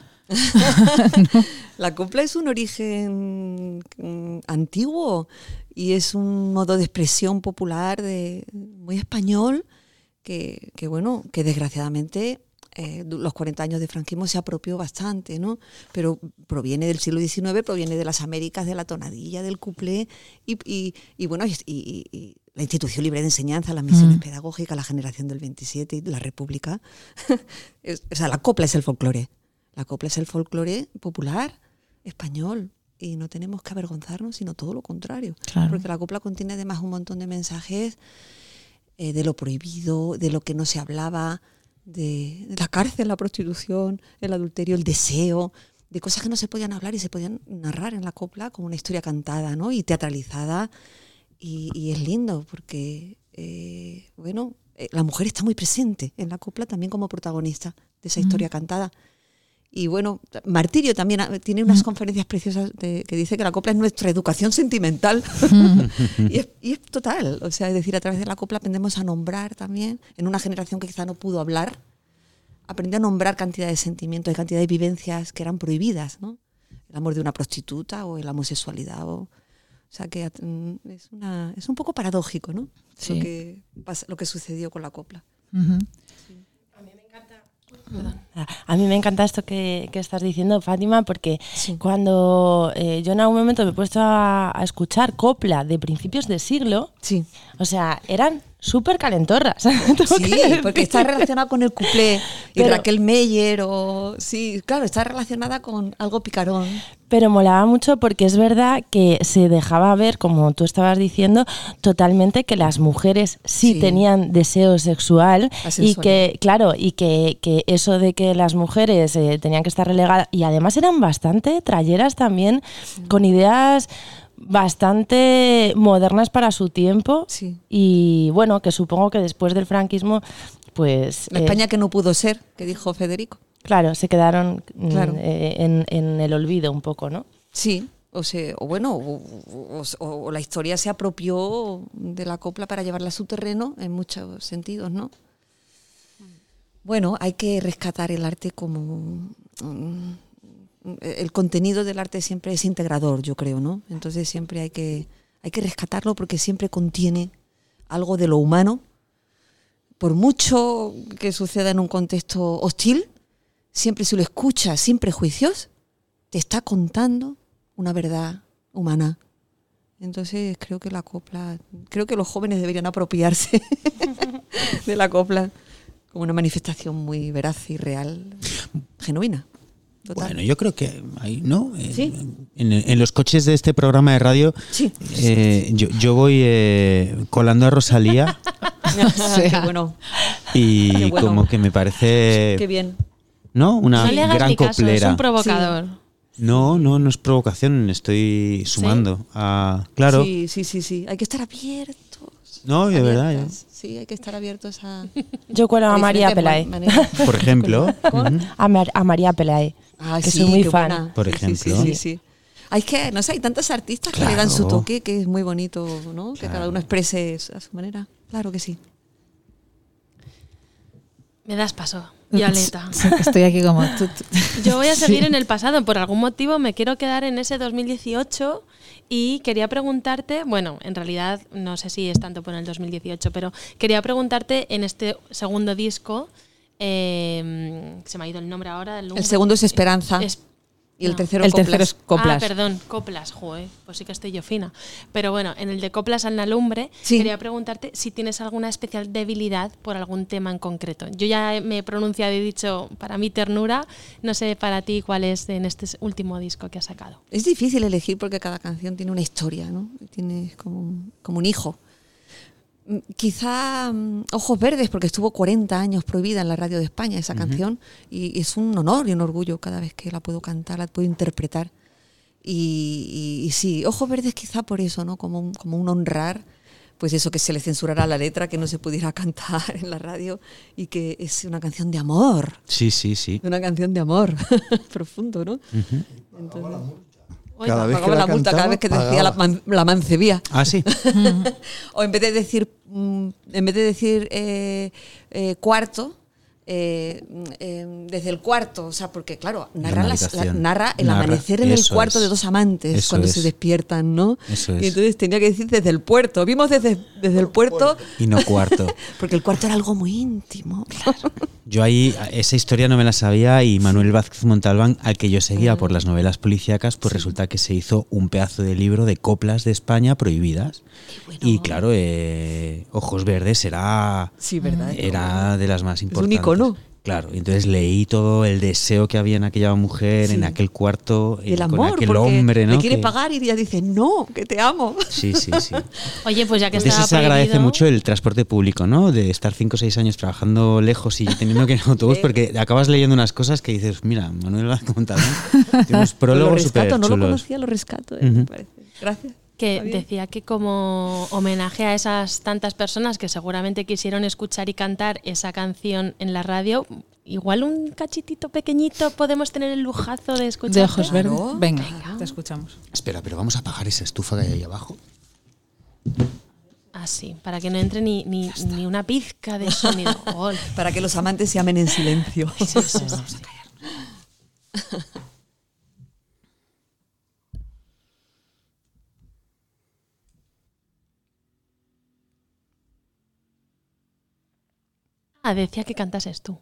La copla es un origen antiguo y es un modo de expresión popular muy español que bueno, que desgraciadamente los 40 años de franquismo se apropió bastante, ¿no? Pero proviene del siglo XIX, proviene de las Américas, de la tonadilla, del cuplé y bueno, y la Institución Libre de Enseñanza, las misiones pedagógicas, la generación del 27 y la República. O sea, la copla es el folclore. La copla es el folclore popular español y no tenemos que avergonzarnos, sino todo lo contrario. Claro. Porque la copla contiene además un montón de mensajes de lo prohibido, de lo que no se hablaba, de la cárcel, la prostitución, el adulterio, el deseo, de cosas que no se podían hablar y se podían narrar en la copla como una historia cantada, ¿no? Y teatralizada. Y es lindo porque, la mujer está muy presente en la copla también como protagonista de esa historia cantada. Y bueno, Martirio también tiene unas conferencias preciosas que dice que la copla es nuestra educación sentimental. y es total. O sea, es decir, a través de la copla aprendemos a nombrar también, en una generación que quizá no pudo hablar, aprende a nombrar cantidad de sentimientos y cantidad de vivencias que eran prohibidas, ¿no? El amor de una prostituta o la homosexualidad. O sea, que es un poco paradójico, ¿no? Sí. Lo que sucedió con la copla. A mí me encanta esto que estás diciendo, Fátima, porque Sí. cuando yo en algún momento me he puesto a escuchar copla de principios de siglo, Sí. o sea, eran súper calentorras. Tengo Sí, que decir. porque está relacionada con el cuplé y Pero- Raquel Meyer sí, claro, está relacionada con algo picarón. Pero molaba mucho porque es verdad que se dejaba ver, como tú estabas diciendo, totalmente que las mujeres sí Sí. tenían deseo sexual La y sensualidad. que, claro, y que eso de que las mujeres tenían que estar relegadas y además eran bastante tralleras también, con ideas bastante modernas para su tiempo. Sí. Y bueno, que supongo que después del franquismo, pues... La España que no pudo ser, que dijo Federico. claro, se quedaron Claro. en el olvido un poco, ¿no? Sí, o la historia se apropió de la copla para llevarla a su terreno en muchos sentidos, ¿no? Bueno, hay que rescatar el arte como... el contenido del arte siempre es integrador, yo creo, ¿no? Entonces siempre hay que rescatarlo porque siempre contiene algo de lo humano. Por mucho que suceda en un contexto hostil, siempre si lo escuchas sin prejuicios, te está contando una verdad humana. Entonces creo que los jóvenes deberían apropiarse de la copla como una manifestación muy veraz y real, genuina. Total. Bueno, yo creo que ahí, ¿no? ¿Sí? En los coches de este programa de radio, Sí. Yo voy colando a Rosalía Qué bueno. y Qué bueno. como que me parece, Qué bien. ¿no? Una No le hagas gran ni caso, es coplera. un provocador. No es provocación, estoy sumando. Claro. Sí. Hay que estar abiertos. No, de verdad. Abiertas. Sí, hay que estar abiertos a... Yo cuelo a María Pelae. Por ejemplo. A María Pelae. Que soy muy fan. Por ejemplo. Sí. Es que, no sé, hay tantos artistas que Claro. le dan su toque, que es muy bonito, ¿no? Que Claro. cada uno exprese a su manera. Claro que sí. Me das paso, Violeta. Sí, estoy aquí como... Yo voy a seguir en el pasado. Por algún motivo me quiero quedar en ese 2018 y quería preguntarte, bueno, en realidad no sé si es tanto por el 2018, pero quería preguntarte en este segundo disco, se me ha ido el nombre ahora. El segundo es Esperanza. Y el tercero El Coplas. tercero es Coplas. Ah, perdón, Coplas, joder, pues sí que estoy yo fina. Pero bueno, en el de Coplas al Nalumbre, Sí. quería preguntarte si tienes alguna especial debilidad por algún tema en concreto. Yo ya me he pronunciado y dicho, para mí ternura, no sé para ti cuál es en este último disco que has sacado. Es difícil elegir porque cada canción tiene una historia, ¿no? Tiene como un hijo. Quizá Ojos Verdes, porque estuvo 40 años prohibida en la radio de España esa canción, y es un honor y un orgullo cada vez que la puedo cantar, la puedo interpretar. Y sí, Ojos Verdes quizá por eso, ¿no? Como un honrar, pues eso, que se le censurara la letra, que no se pudiera cantar en la radio, y que es una canción de amor. Sí. Una canción de amor profundo, ¿no? Entonces, Cada vez que pagaba la la multa cada vez que decía pagaba. la mancebía. Ah, sí. O en vez de decir cuarto, desde el cuarto, o sea, porque claro, narra el amanecer en el cuarto de dos amantes Eso cuando es. se despiertan, ¿no? Eso es. Y entonces tenía que decir desde el puerto. Vimos desde el puerto, Y no cuarto. porque el cuarto era algo muy íntimo. Yo ahí esa historia no me la sabía y Manuel Vázquez Montalbán, al que yo seguía por las novelas policíacas, pues resulta que se hizo un pedazo de libro de coplas de España prohibidas. Bueno. Y claro, Ojos Verdes era Sí, ¿verdad? de las más un importantes. icono. Claro, y entonces leí todo el deseo que había en aquella mujer, Sí. en aquel cuarto, Y el con amor, aquel porque hombre, ¿no? le quiere Que- pagar y ella dice, no, que te amo. Sí. Oye, pues ya que De estaba eso se agradece prohibido- mucho el transporte público, ¿no? De estar 5 o 6 años trabajando lejos y teniendo que ir en autobús, porque acabas leyendo unas cosas que dices, mira, Manuel Vázquez Montalbán tiene unos Lo prólogos súper rescato, no lo chulos. conocía, lo rescato, Ujú. me parece. Gracias. Que Está bien. decía que como homenaje a esas tantas personas que seguramente quisieron escuchar y cantar esa canción en la radio, igual un cachitito pequeñito podemos tener el lujazo de escuchar. De Ojos Claro. Verdes. Venga, te escuchamos. Espera, pero vamos a apagar esa estufa que hay ahí abajo. Así, para que no entre ni una pizca de sonido. Ol. Para que los amantes se amen en silencio. Ah, decía que cantases tú.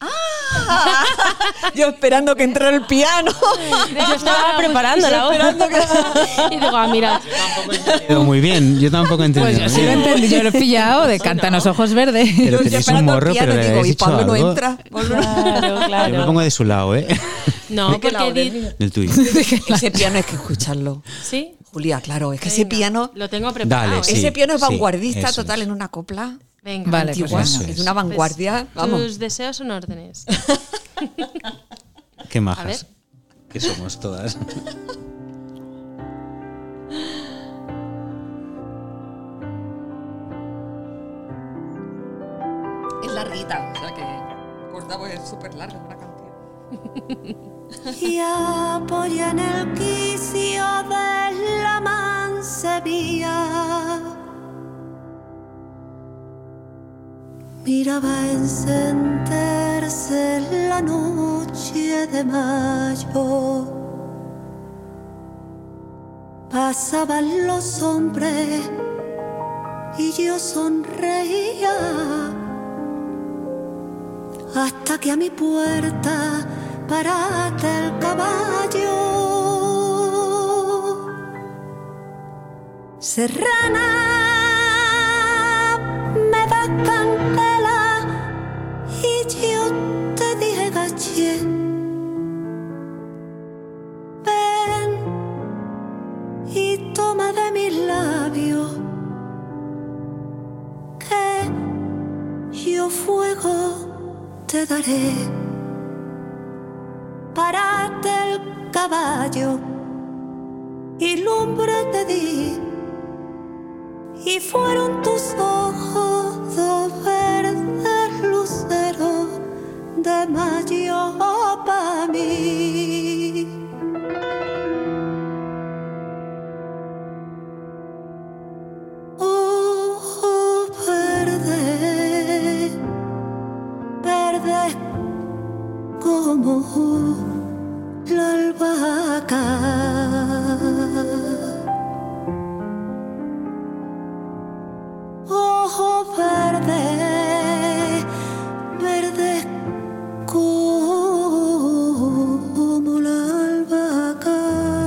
Yo esperando que entrara el piano. Yo estaba preparando la voz. Y digo, ah, mira, Muy bien, yo tampoco entendí. Pues yo sí lo entendí, yo lo he pillado de Cántanos Ojos Verdes. Pero Yo tenéis un esperando el morro, piano, pero le digo, habéis y dicho Pablo no algo. entra. Pablo no- Claro, Yo me pongo de su lado, ¿eh? no, ¿De qué lado? porque ¿Del Del tuyo. Ese piano hay que escucharlo. sí. Julia, claro, es que ese Venga, piano, lo tengo preparado. Dale, ¿eh? sí. ese piano es vanguardista eso total es. en una copla Venga. Vale, antigua. pues eso es es. una Pues, vanguardia, vamos. Tus deseos son órdenes. Qué A ver. majas. Que somos todas. Es larguita, o sea que cortamos es súper larga una canción. Y apoya en el quicio de miraba encenderse la noche de mayo. Pasaban los hombres y yo sonreía hasta que a mi puerta paraste el caballo. Serrana, me das candela y yo te dije gaché. Ven y toma de mis labios que yo fuego te daré. Paraste el caballo y lumbre te di, y fueron tus ojos dos verdes luceros de mayo para mí. Ojo verde, verde como la albahaca. Ojo verde, verde como la albahaca.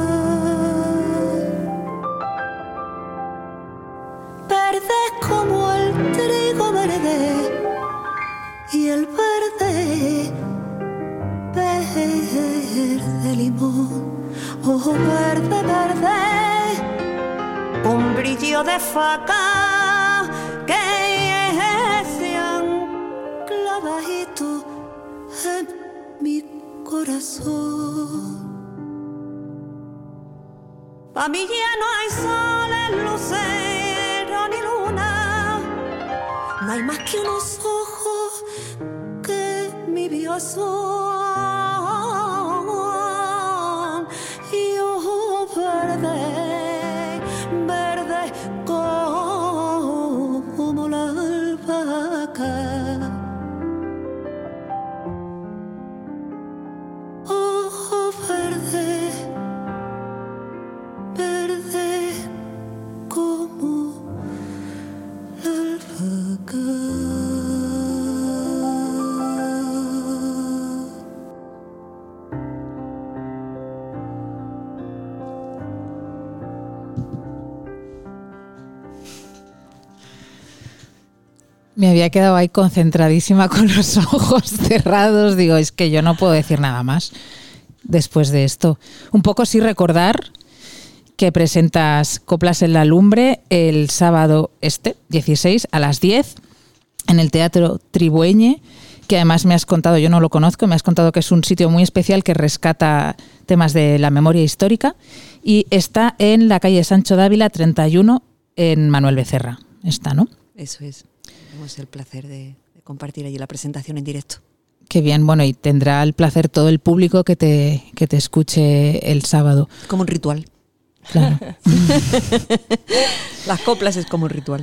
Verde como el trigo verde y el verde, verde limón. Ojo verde, verde, un brillo de faca que se ancla bajito en mi corazón. Pa' mí ya no hay sol, lucero ni luna, no hay más que unos ojos que mi vio son. Y ojo verde, verde como la albahaca. Ojo verde, verde como la albahaca. Me había quedado ahí concentradísima con los ojos cerrados. Digo, es que yo no puedo decir nada más después de esto. Un poco sí recordar que presentas Coplas en la Lumbre el sábado 16 a las 10 en el Teatro Tribueñe, que además me has contado, yo no lo conozco, me has contado que es un sitio muy especial que rescata temas de la memoria histórica, y está en la calle Sancho Dávila 31 en Manuel Becerra. Está, ¿no? Eso es. Tenemos el placer de compartir allí la presentación en directo. Qué bien, bueno, y tendrá el placer todo el público que te escuche el sábado. Como un ritual. Claro. Las coplas es como un ritual.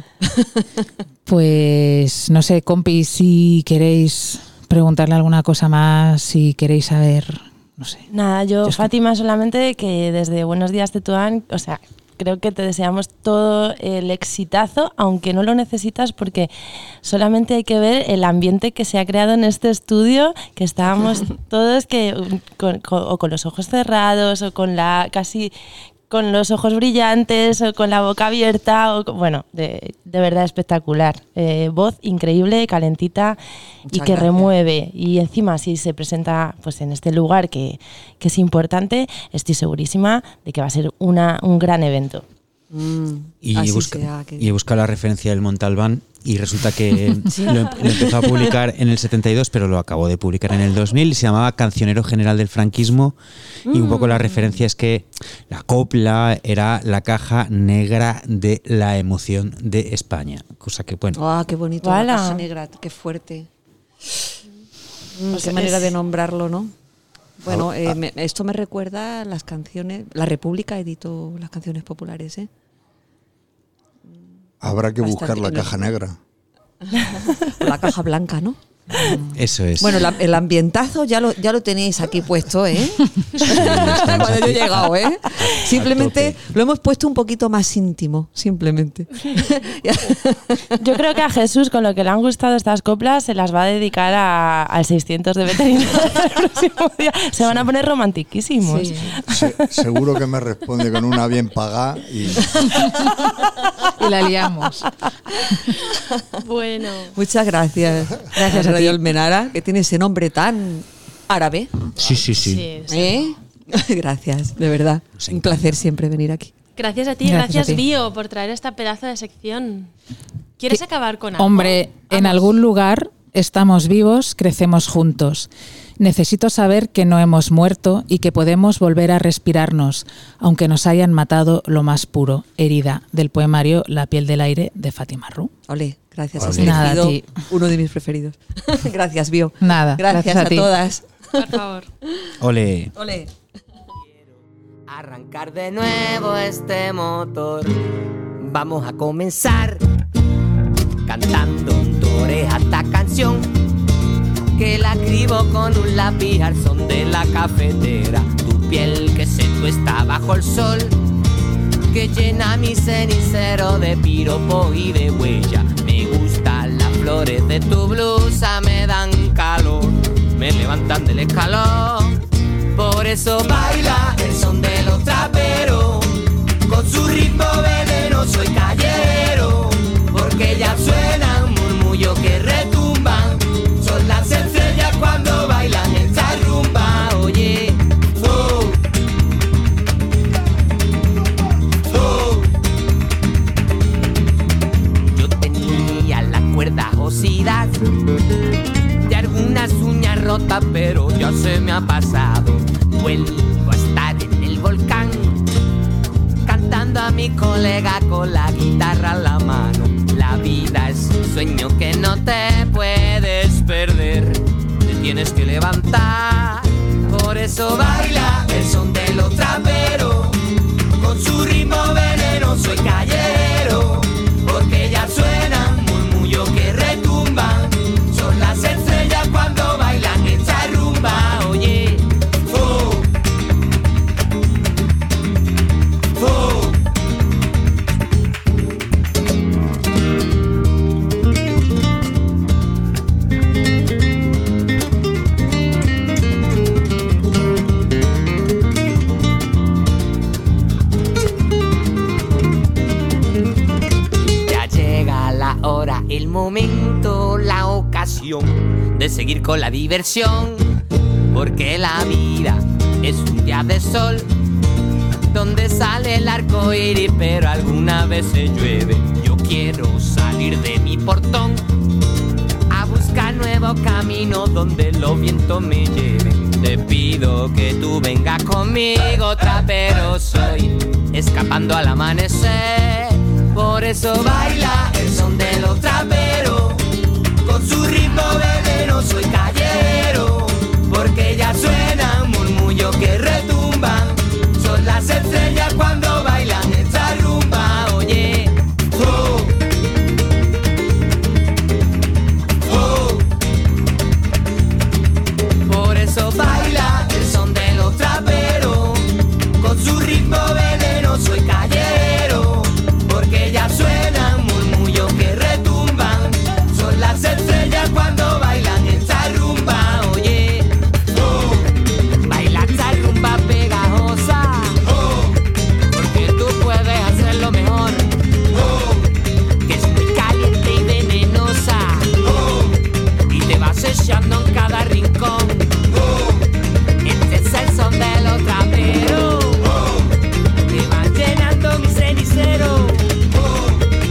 Pues no sé, compis, si queréis preguntarle alguna cosa más, si queréis saber, no sé. Nada, yo Fátima, solamente que desde Buenos Días Tetuán, o sea, creo que te deseamos todo el exitazo, aunque no lo necesitas, porque solamente hay que ver el ambiente que se ha creado en este estudio, que estábamos todos con los ojos cerrados o con los ojos brillantes o con la boca abierta, bueno, de verdad espectacular. Voz increíble, calentita. Muchas y que gracias. Remueve. Y encima, si se presenta pues en este lugar que es importante, estoy segurísima de que va a ser un gran evento. Y busca la referencia del Montalbán, y resulta que sí. lo empezó a publicar en el 72, pero lo acabó de publicar en el 2000, y se llamaba Cancionero General del Franquismo, y un poco la referencia es que la copla era la caja negra de la emoción de España, cosa que bueno. ¡Ah, qué bonito! La caja negra, qué fuerte. Qué manera de nombrarlo, ¿no? Bueno, esto me recuerda a las canciones. La República editó las canciones populares, ¿eh? Habrá que buscar la caja negra. La caja blanca, ¿no? Eso es. Bueno, el ambientazo ya lo tenéis aquí puesto, ¿eh? Cuando yo he llegado, ¿eh? Simplemente lo hemos puesto un poquito más íntimo, simplemente. Yo creo que a Jesús, con lo que le han gustado estas coplas, se las va a dedicar al 600 de veterinaria el próximo día. Se van a poner romantiquísimos. Sí. Seguro que me responde con una bien pagada y Y la liamos. Bueno. Muchas gracias. Gracias a Radio Almenara, que tiene ese nombre tan árabe. Sí. Sí. ¿Eh? Gracias, de verdad. Un placer siempre venir aquí. Gracias a ti, gracias Bio, por traer esta pedazo de sección. ¿Quieres acabar con algo? Hombre, en algún lugar estamos vivos, crecemos juntos. Necesito saber que no hemos muerto y que podemos volver a respirarnos, aunque nos hayan matado lo más puro. Herida, del poemario La piel del aire, de Fátima Ru. Ole, gracias. Ole. Has elegido Nada, a ti. uno de mis preferidos. Gracias, Bio. Nada, Gracias a a ti. todas. Por favor. Ole. Ole. Arrancar de nuevo este motor. Vamos a comenzar cantando tu oreja esta canción, que la escribo con un lápiz al son de la cafetera. Tu piel que se tuesta bajo el sol, que llena mi cenicero de piropos y de huella. Me gustan las flores de tu blusa, me dan calor, me levantan del escalón. Por eso baila el son de los traperos, con su ritmo venenoso y callejero, porque ya suenan murmullos que retumban. Son las estrellas cuando bailan esta rumba. Oye, oh, oh. Yo tenía las cuerdas cosidas, de algunas uñas rotas, pero ya se me ha pasado. Vuelvo a estar en el volcán, cantando a mi colega con la guitarra en la mano. La vida es un sueño que no te puedes perder, te tienes que levantar. Por eso baila el son de los traperos, con su ritmo venenoso y callejero, porque ya suenan murmullos que retumban. Son las estrellas cuando bailan esta rumba. Oye, oh, oh. Ya llega la hora, el momento, la ocasión de seguir con la diversión, porque la vida es un día de sol, donde sale el arco iris, pero alguna vez se llueve. Yo quiero salir de mi portón a buscar nuevo camino donde los vientos me lleven. Te pido que tú vengas conmigo, trapero soy, escapando al amanecer. Por eso baila el son de los traperos, con su ritmo venenoso y callejero, porque ya suenan murmullos que retumban. Son las estrellas cuando bailan esta rumba. Oye, oh, oh. Por eso baila el son de los traperos, con su ritmo venenoso y callejero, porque ya suenan murmullos que retumban. Son las estrellas cuando bailan esta rumba. Oye, oh, baila esta rumba pegajosa, oh, porque tú puedes hacerlo mejor, oh, que es muy caliente y venenosa, oh, y te vas echando en cada rincón, oh, este es el son de los traperos, oh, que va llenando mi cenicero, oh.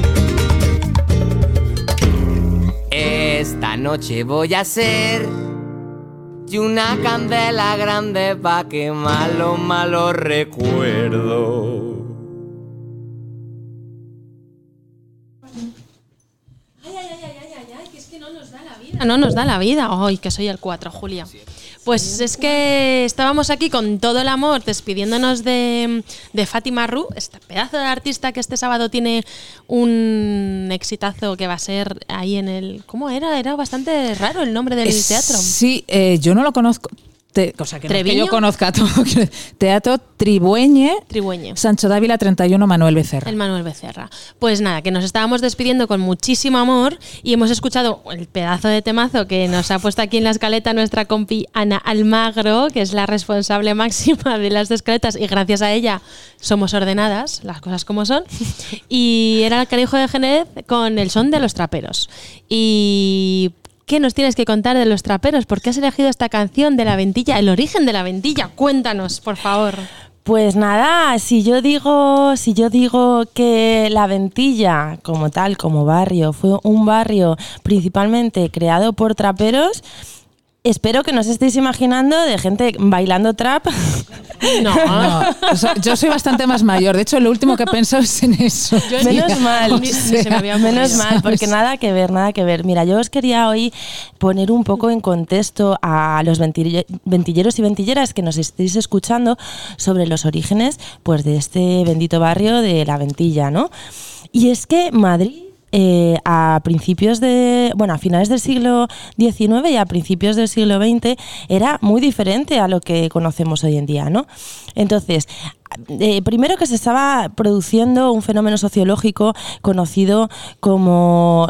Esta noche voy a hacer y una candela grande pa' quemar los malos recuerdos. Que es que no nos da la vida. No nos da la vida. Ay, que soy el 4, Julia. Pues es que estábamos aquí con todo el amor despidiéndonos de Fátima Ru, este pedazo de artista que este sábado tiene un exitazo que va a ser ahí en el... ¿Cómo era? Era bastante raro el nombre del teatro. Sí, yo no lo conozco. O sea, que, no es que yo conozca todo. Teatro Tribueñe, Sancho Dávila 31, Manuel Becerra. El Manuel Becerra. Pues nada, que nos estábamos despidiendo con muchísimo amor y hemos escuchado el pedazo de temazo que nos ha puesto aquí en la escaleta nuestra compi Ana Almagro, que es la responsable máxima de las escaletas y gracias a ella somos ordenadas, las cosas como son. Y era el Canijo de Jerez con el son de los traperos. Y... ¿qué nos tienes que contar de los traperos? ¿Por qué has elegido esta canción de La Ventilla? El origen de La Ventilla. Cuéntanos, por favor. Pues nada, si yo digo que La Ventilla, como tal, como barrio, fue un barrio principalmente creado por traperos, espero que no os estéis imaginando de gente bailando trap. No. O sea, yo soy bastante más mayor. De hecho, lo último que he pensado es en eso. Menos mal, porque nada que ver. Mira, yo os quería hoy poner un poco en contexto a los ventilleros y ventilleras que nos estéis escuchando sobre los orígenes, pues, de este bendito barrio de La Ventilla, ¿no? Y es que Madrid, a finales del siglo XIX y a principios del siglo XX era muy diferente a lo que conocemos hoy en día, ¿no? Entonces, primero que se estaba produciendo un fenómeno sociológico conocido como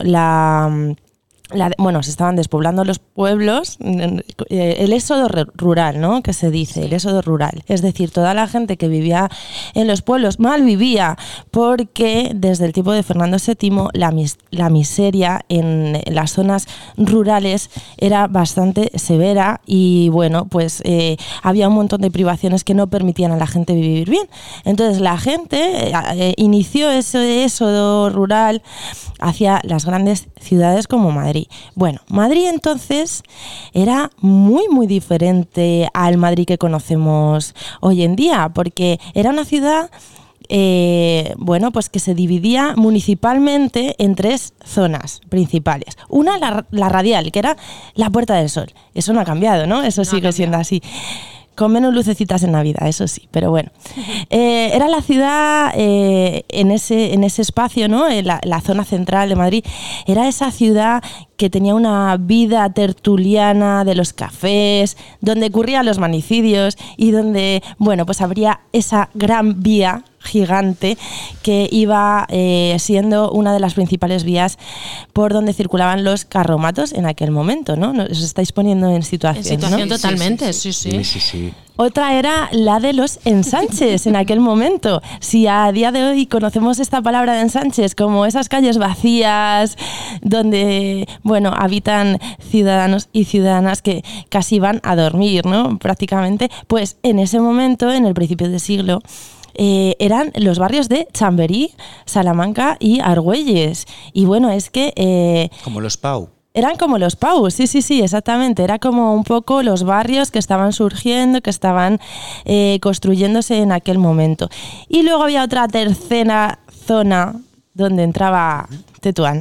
se estaban despoblando los pueblos, el éxodo rural, ¿no? Que se dice, el éxodo rural. Es decir, toda la gente que vivía en los pueblos mal vivía porque desde el tiempo de Fernando VII la miseria en las zonas rurales era bastante severa y bueno, pues había un montón de privaciones que no permitían a la gente vivir bien. Entonces la gente inició ese éxodo rural hacia las grandes ciudades como Madrid. Bueno, Madrid entonces era muy muy diferente al Madrid que conocemos hoy en día, porque era una ciudad pues que se dividía municipalmente en 3 zonas principales. Una, la radial, que era la Puerta del Sol. Eso no ha cambiado, ¿no? Eso sigue siendo así. Con menos lucecitas en Navidad, eso sí, pero bueno. Era la ciudad en ese espacio, ¿no? La zona central de Madrid. Era esa ciudad que tenía una vida tertuliana de los cafés, donde ocurrían los manicidios y donde, bueno, pues habría esa gran vía gigante que iba siendo una de las principales vías por donde circulaban los carromatos en aquel momento, ¿no? Os estáis poniendo en situación, en situación, ¿no? totalmente, sí. Otra era la de los ensanches en aquel momento. Si a día de hoy conocemos esta palabra de ensanches como esas calles vacías donde, bueno, habitan ciudadanos y ciudadanas que casi van a dormir, ¿no? Prácticamente, pues en ese momento, en el principio del siglo, eran los barrios de Chamberí, Salamanca y Argüelles. Y bueno, es que... como los Pau. Eran como los Pau, sí, exactamente. Era como un poco los barrios que estaban surgiendo, que estaban construyéndose en aquel momento. Y luego había otra tercera zona donde entraba Tetuán.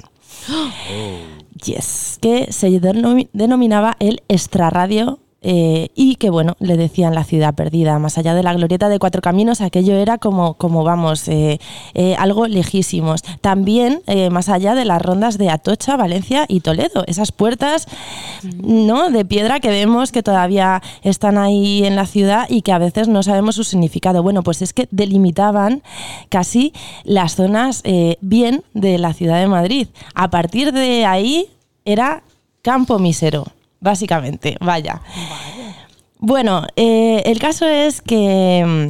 Yes, que se denominaba el extrarradio. Y que bueno, le decían la ciudad perdida, más allá de la glorieta de Cuatro Caminos, aquello era como vamos, algo lejísimos. También más allá de las rondas de Atocha, Valencia y Toledo, esas puertas, ¿no?, de piedra que vemos que todavía están ahí en la ciudad y que a veces no sabemos su significado. Bueno, pues es que delimitaban casi las zonas bien de la ciudad de Madrid. A partir de ahí era campo mísero. Básicamente, vaya. Bueno, el caso es que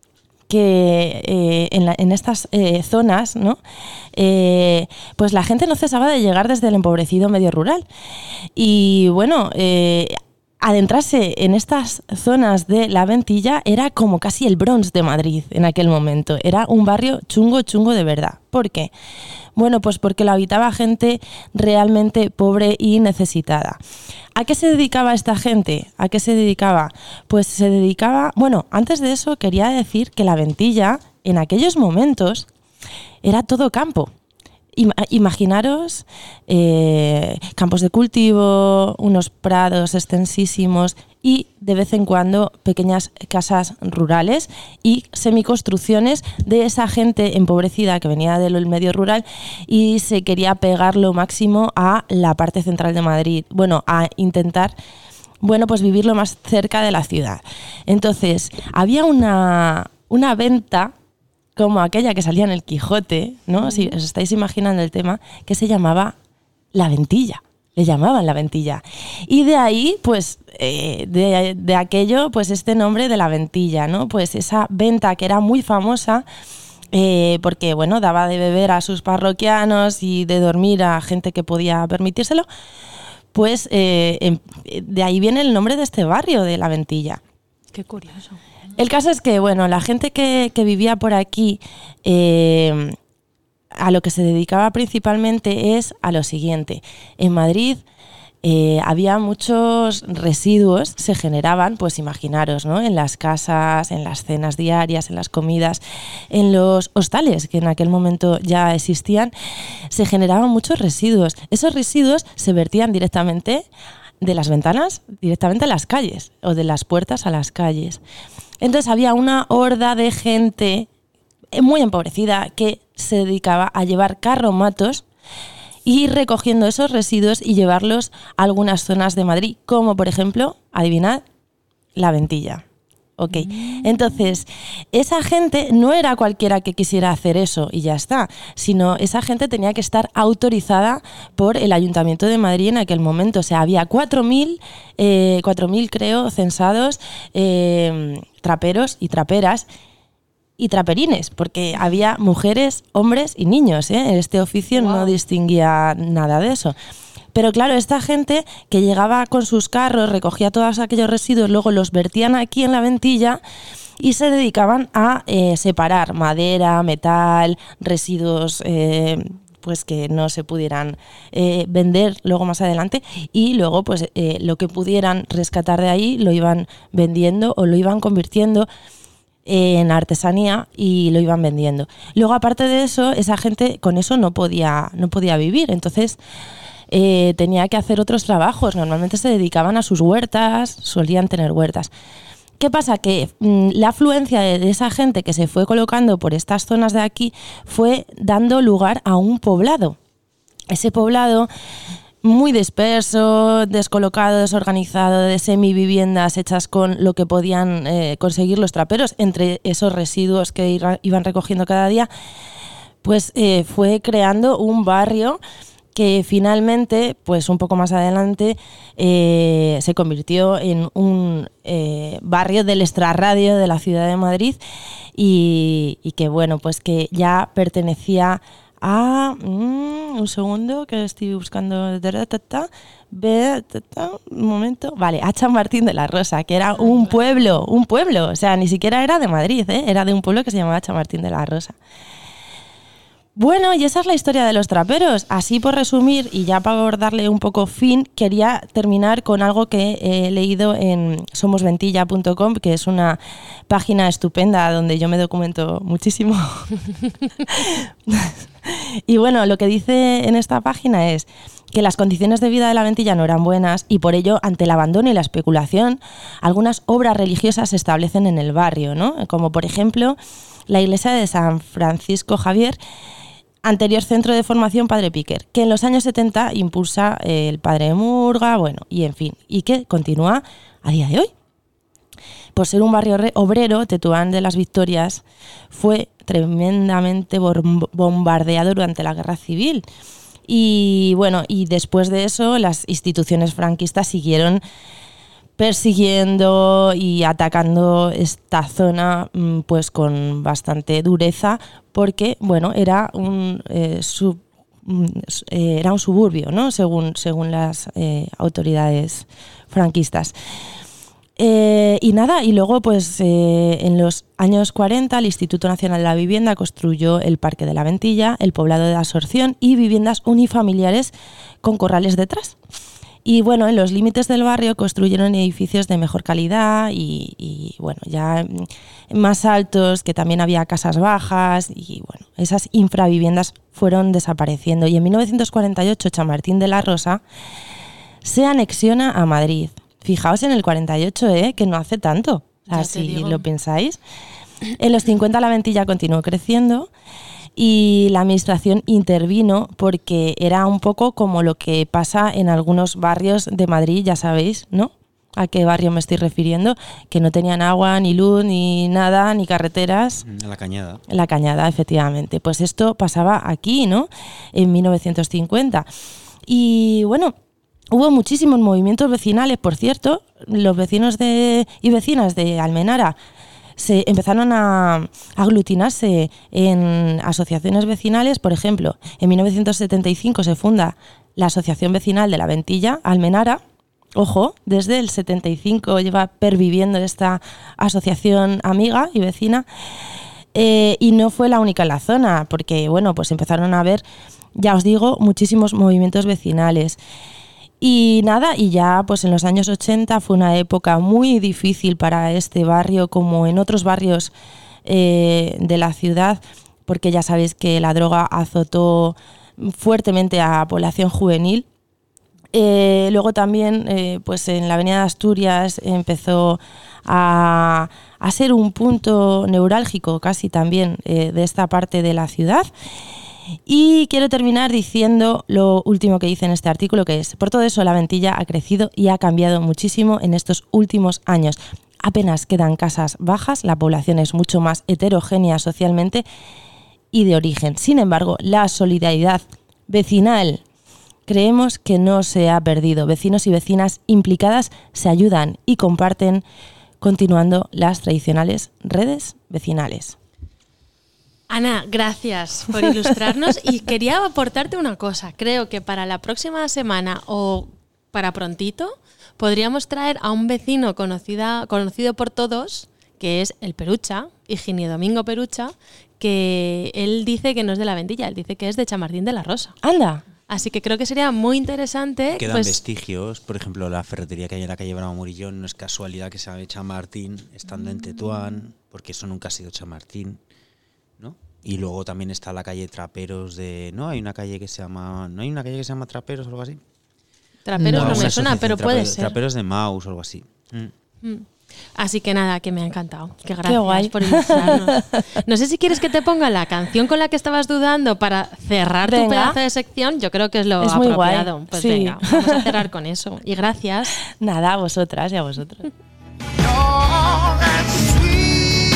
en estas zonas, ¿no? Pues la gente no cesaba de llegar desde el empobrecido medio rural. Y bueno, adentrarse en estas zonas de La Ventilla era como casi el Bronx de Madrid en aquel momento. Era un barrio chungo de verdad. ¿Por qué? Bueno, pues porque lo habitaba gente realmente pobre y necesitada. ¿A qué se dedicaba esta gente? ¿A qué se dedicaba? Pues se dedicaba... Bueno, antes de eso quería decir que La Ventilla, en aquellos momentos, era todo campo. Imaginaros campos de cultivo, unos prados extensísimos y de vez en cuando pequeñas casas rurales y semiconstrucciones de esa gente empobrecida que venía del medio rural y se quería pegar lo máximo a la parte central de Madrid. Bueno, a intentar pues vivir lo más cerca de la ciudad. Entonces, había una venta como aquella que salía en el Quijote, ¿no? Si os estáis imaginando el tema, que se llamaba La Ventilla. Le llamaban La Ventilla. Y de ahí, pues, de aquello, pues este nombre de La Ventilla, ¿no? Pues esa venta que era muy famosa, porque, bueno, daba de beber a sus parroquianos y de dormir a gente que podía permitírselo, pues de ahí viene el nombre de este barrio, de La Ventilla. Qué curioso. El caso es que, bueno, la gente que vivía por aquí, a lo que se dedicaba principalmente es a lo siguiente. En Madrid había muchos residuos, se generaban, pues imaginaros, ¿no? En las casas, en las cenas diarias, en las comidas, en los hostales, que en aquel momento ya existían, se generaban muchos residuos. Esos residuos se vertían directamente de las ventanas, directamente a las calles, o de las puertas a las calles. Entonces había una horda de gente muy empobrecida que se dedicaba a llevar carromatos y ir recogiendo esos residuos y llevarlos a algunas zonas de Madrid, como por ejemplo, adivinad, La Ventilla. Ok, entonces esa gente no era cualquiera que quisiera hacer eso y ya está, sino esa gente tenía que estar autorizada por el Ayuntamiento de Madrid en aquel momento. O sea, había 4.000 creo, censados traperos y traperas y traperines, porque había mujeres, hombres y niños, ¿eh? Este oficio no distinguía nada de eso. Pero claro, esta gente que llegaba con sus carros, recogía todos aquellos residuos, luego los vertían aquí en La Ventilla y se dedicaban a separar madera, metal, residuos pues que no se pudieran vender luego más adelante, y luego pues lo que pudieran rescatar de ahí lo iban vendiendo o lo iban convirtiendo en artesanía y lo iban vendiendo. Luego, aparte de eso, esa gente con eso no podía vivir, entonces tenía que hacer otros trabajos. Normalmente se dedicaban a sus huertas, solían tener huertas. ¿Qué pasa? Que la afluencia de esa gente que se fue colocando por estas zonas de aquí fue dando lugar a un poblado. Ese poblado muy disperso, descolocado, desorganizado, de semiviviendas hechas con lo que podían conseguir los traperos, entre esos residuos que iban recogiendo cada día, pues fue creando un barrio que finalmente, pues un poco más adelante, se convirtió en un barrio del extrarradio de la ciudad de Madrid y que, bueno, pues que ya pertenecía a... un segundo, que estoy buscando... Un momento. Vale, a Chamartín de la Rosa, que era un pueblo, o sea, ni siquiera era de Madrid, era de un pueblo que se llamaba Chamartín de la Rosa. Bueno, y esa es la historia de los traperos. Así por resumir, y ya para darle un poco fin, quería terminar con algo que he leído en somosventilla.com, que es una página estupenda donde yo me documento muchísimo. Y bueno, lo que dice en esta página es que las condiciones de vida de La Ventilla no eran buenas y por ello, ante el abandono y la especulación, algunas obras religiosas se establecen en el barrio, ¿no? Como por ejemplo la iglesia de San Francisco Javier, anterior centro de formación Padre Piquer, que en los años 70 impulsa el Padre Murga, bueno, y en fin, y que continúa a día de hoy. Por ser un barrio obrero, Tetuán de las Victorias fue tremendamente bombardeado durante la Guerra Civil. Y bueno, y después de eso las instituciones franquistas siguieron persiguiendo y atacando esta zona pues con bastante dureza, porque bueno, era un suburbio, ¿no? según las autoridades franquistas. Y nada, y luego pues en los años 40 el Instituto Nacional de la Vivienda construyó el Parque de la Ventilla, el poblado de absorción y viviendas unifamiliares con corrales detrás. Y bueno, en los límites del barrio construyeron edificios de mejor calidad y bueno, ya más altos, que también había casas bajas y bueno, esas infraviviendas fueron desapareciendo. Y en 1948 Chamartín de la Rosa se anexiona a Madrid. Fijaos en el 48, que no hace tanto. O sea, Ya te si digo. lo pensáis. En los 50 la Ventilla continuó creciendo y la administración intervino porque era un poco como lo que pasa en algunos barrios de Madrid, ya sabéis, ¿no? ¿A qué barrio me estoy refiriendo? Que no tenían agua, ni luz, ni nada, ni carreteras. A la Cañada. La Cañada, efectivamente. Pues esto pasaba aquí, ¿no? En 1950. Y bueno, hubo muchísimos movimientos vecinales, por cierto. Los vecinos y vecinas de Almenara se empezaron a aglutinarse en asociaciones vecinales. Por ejemplo, en 1975 se funda la Asociación Vecinal de la Ventilla, Almenara. Ojo, desde el 75 lleva perviviendo esta asociación amiga y vecina. Y no fue la única en la zona, porque bueno, pues empezaron a haber, ya os digo, muchísimos movimientos vecinales. Y nada, y ya pues en los años 80 fue una época muy difícil para este barrio, como en otros barrios de la ciudad, porque ya sabéis que la droga azotó fuertemente a la población juvenil. Luego también pues en la Avenida de Asturias empezó a ser un punto neurálgico casi también de esta parte de la ciudad. Y quiero terminar diciendo lo último que dice en este artículo, que es: por todo eso la Ventilla ha crecido y ha cambiado muchísimo en estos últimos años. Apenas quedan casas bajas, la población es mucho más heterogénea socialmente y de origen. Sin embargo, la solidaridad vecinal creemos que no se ha perdido. Vecinos y vecinas implicadas se ayudan y comparten, continuando las tradicionales redes vecinales. Ana, gracias por ilustrarnos y quería aportarte una cosa. Creo que para la próxima semana o para prontito podríamos traer a un vecino conocido por todos, que es el Perucha, Higinio Domingo Perucha, que él dice que no es de la Ventilla, él dice que es de Chamartín de la Rosa. ¡Anda! Así que creo que sería muy interesante. Quedan pues, vestigios, por ejemplo, la ferretería que hay en la calle Bravo Murillón, no es casualidad que sea de Chamartín, estando en Tetuán, porque eso nunca ha sido Chamartín, ¿no? Y luego también está la calle Traperos de... ¿No? Hay una calle que se llama Traperos o algo así. Traperos no me una suena, pero puede ser. Traperos de Maus o algo así. Así que nada, que me ha encantado. Qué gracias guay. por ilustrarnos. No sé si quieres que te ponga la canción con la que estabas dudando para cerrar tu Venga. pedazo de sección. Yo creo que es lo Es muy apropiado. guay. Pues Sí. venga, vamos a cerrar con eso. Y gracias. Nada, a vosotras y a vosotros. Oh, that's sweet.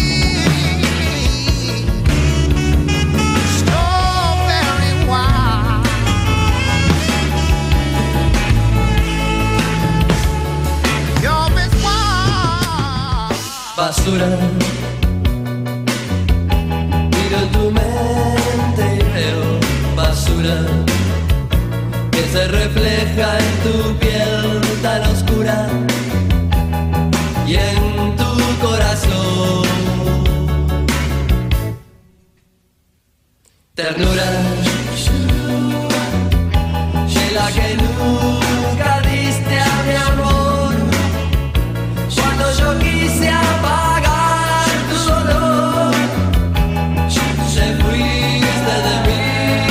Strawberry wine. You're Miss Wine. Basura, miro tu mente y veo basura que se refleja en tu piel tan oscura y en tu corazón. Ternura de la que nunca diste a mi amor. Cuando yo quise apagar tu dolor, te fuiste de mí.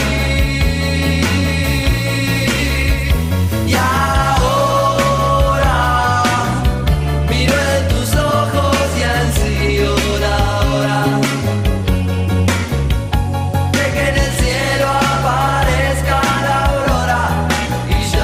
Y ahora miro en tus ojos y ansío la hora de que en el cielo aparezca la aurora y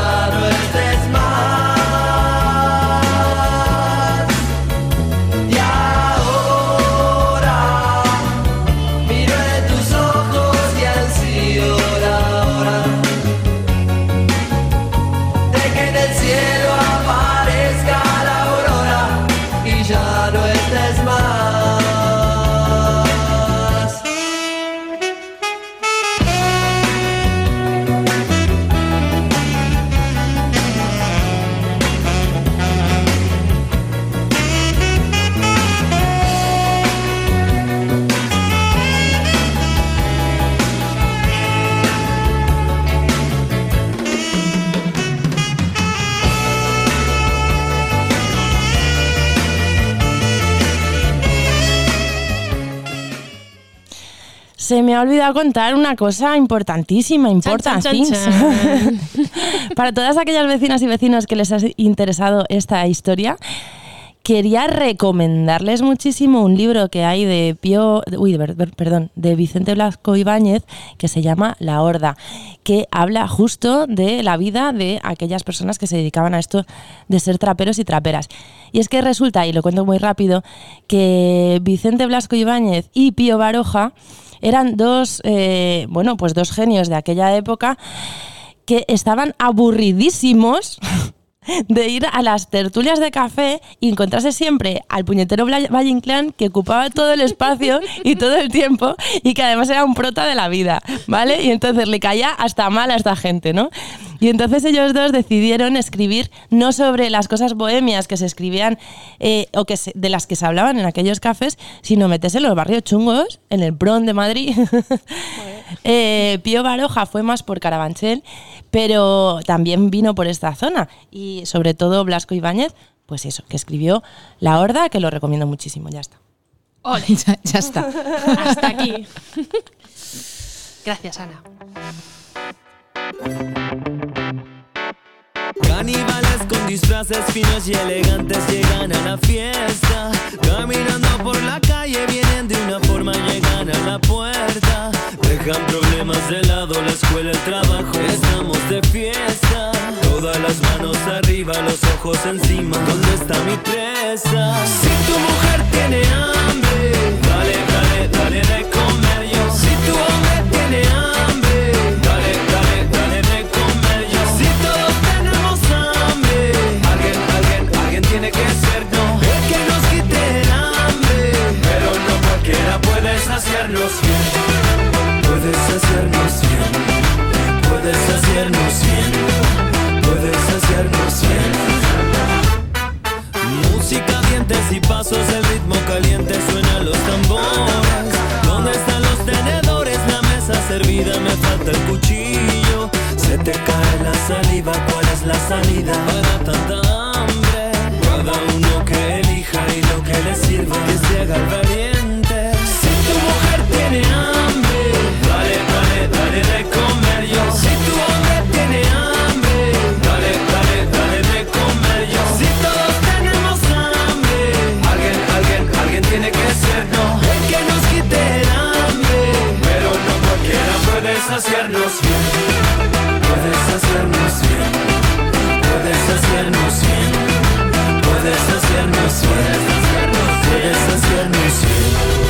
Se me ha olvidado contar una cosa importantísima, Chan, chan, chan. Para todas aquellas vecinas y vecinos que les ha interesado esta historia, quería recomendarles muchísimo un libro que hay de de Vicente Blasco Ibáñez, que se llama La Horda, que habla justo de la vida de aquellas personas que se dedicaban a esto de ser traperos y traperas. Y es que resulta, y lo cuento muy rápido, que Vicente Blasco Ibáñez y Pío Baroja eran dos genios de aquella época que estaban aburridísimos de ir a las tertulias de café y encontrarse siempre al puñetero Valle Inclán, que ocupaba todo el espacio y todo el tiempo, y que además era un prota de la vida, ¿vale? Y entonces le caía hasta mal a esta gente, ¿no? Y entonces ellos dos decidieron escribir no sobre las cosas bohemias que se escribían de las que se hablaban en aquellos cafés, sino meterse en los barrios chungos, en el Bron de Madrid. Pío Baroja fue más por Carabanchel, pero también vino por esta zona. Y sobre todo Blasco Ibáñez, pues eso, que escribió La Horda, que lo recomiendo muchísimo. Ya está. ¡Ole! Ya está. Hasta aquí. Gracias, Ana. Caníbales con disfraces finos y elegantes llegan a la fiesta. Caminando por la calle vienen de una forma, llegan a la puerta. Dejan problemas de lado, la escuela, el trabajo, estamos de fiesta. Todas las manos arriba, los ojos encima, ¿dónde está mi presa? Si tu mujer tiene hambre, dale, dale, dale de comer yo. Si tu hombre tiene hambre, dale, dale, dale de comer yo. Si todos tenemos hambre, alguien tiene que ser, no, el que nos quite el hambre. Pero no cualquiera puede saciarnos bien. Puedes hacernos bien, puedes hacernos bien, puedes hacernos bien. Música, dientes y pasos, el ritmo caliente, suenan los tambores. ¿Dónde están los tenedores? La mesa servida, me falta el cuchillo. Se te cae la saliva, ¿cuál es la salida para tanta hambre? Cada uno que elija y lo que le sirva, que se haga el valiente. Si tu mujer tiene hambre, dale, dale, dale de comer yo. Si tu hombre tiene hambre, dale, dale, dale de comer yo. Si todos tenemos hambre, alguien tiene que ser, no, el que nos quite el hambre. Pero no cualquiera puede saciarnos bien. Puedes hacernos bien, puedes hacernos bien, puedes hacernos bien, puedes hacernos bien.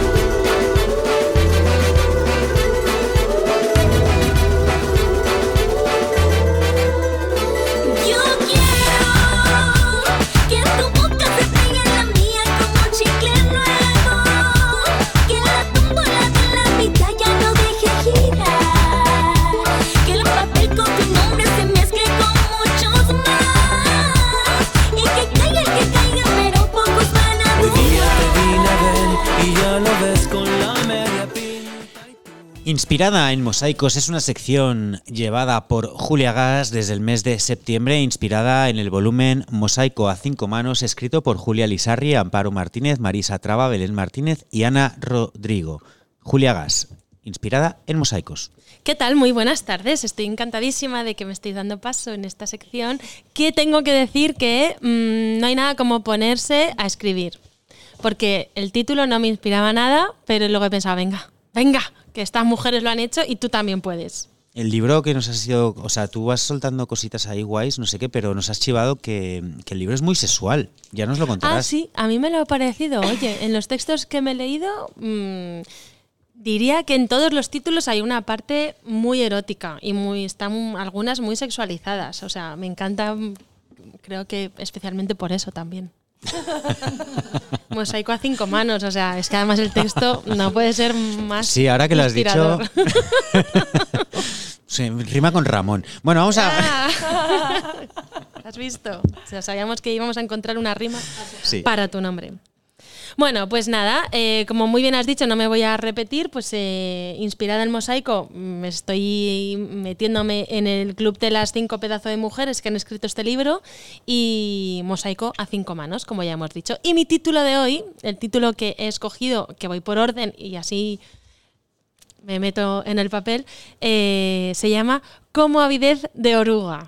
Inspirada en mosaicos es una sección llevada por Julia Gas desde el mes de septiembre, inspirada en el volumen Mosaico a 5 manos, escrito por Julia Lisarri, Amparo Martínez, Marisa Traba, Belén Martínez y Ana Rodrigo. Julia Gas, inspirada en mosaicos. ¿Qué tal? Muy buenas tardes. Estoy encantadísima de que me estéis dando paso en esta sección, que tengo que decir que no hay nada como ponerse a escribir. Porque el título no me inspiraba nada, pero luego he pensado, venga, que estas mujeres lo han hecho y tú también puedes. El libro que nos has ido, o sea, tú vas soltando cositas ahí guays, no sé qué, pero nos has chivado que el libro es muy sexual. Ya nos lo contarás. Ah, sí, a mí me lo ha parecido. Oye, en los textos que me he leído, diría que en todos los títulos hay una parte muy erótica y están algunas muy sexualizadas. O sea, me encanta, creo que especialmente por eso también. Mosaico a 5 manos, o sea, es que además el texto no puede ser más. Sí, ahora que lo has dicho. inspirador. Sí, rima con Ramón. Bueno, vamos a. ¿Has visto? O sea, sabíamos que íbamos a encontrar una rima Sí. para tu nombre. Bueno, pues nada, como muy bien has dicho, no me voy a repetir, pues inspirada en Mosaico, me estoy metiéndome en el club de las 5 pedazos de mujeres que han escrito este libro, y Mosaico a 5 manos, como ya hemos dicho. Y mi título de hoy, el título que he escogido, que voy por orden y así me meto en el papel, se llama Como avidez de oruga.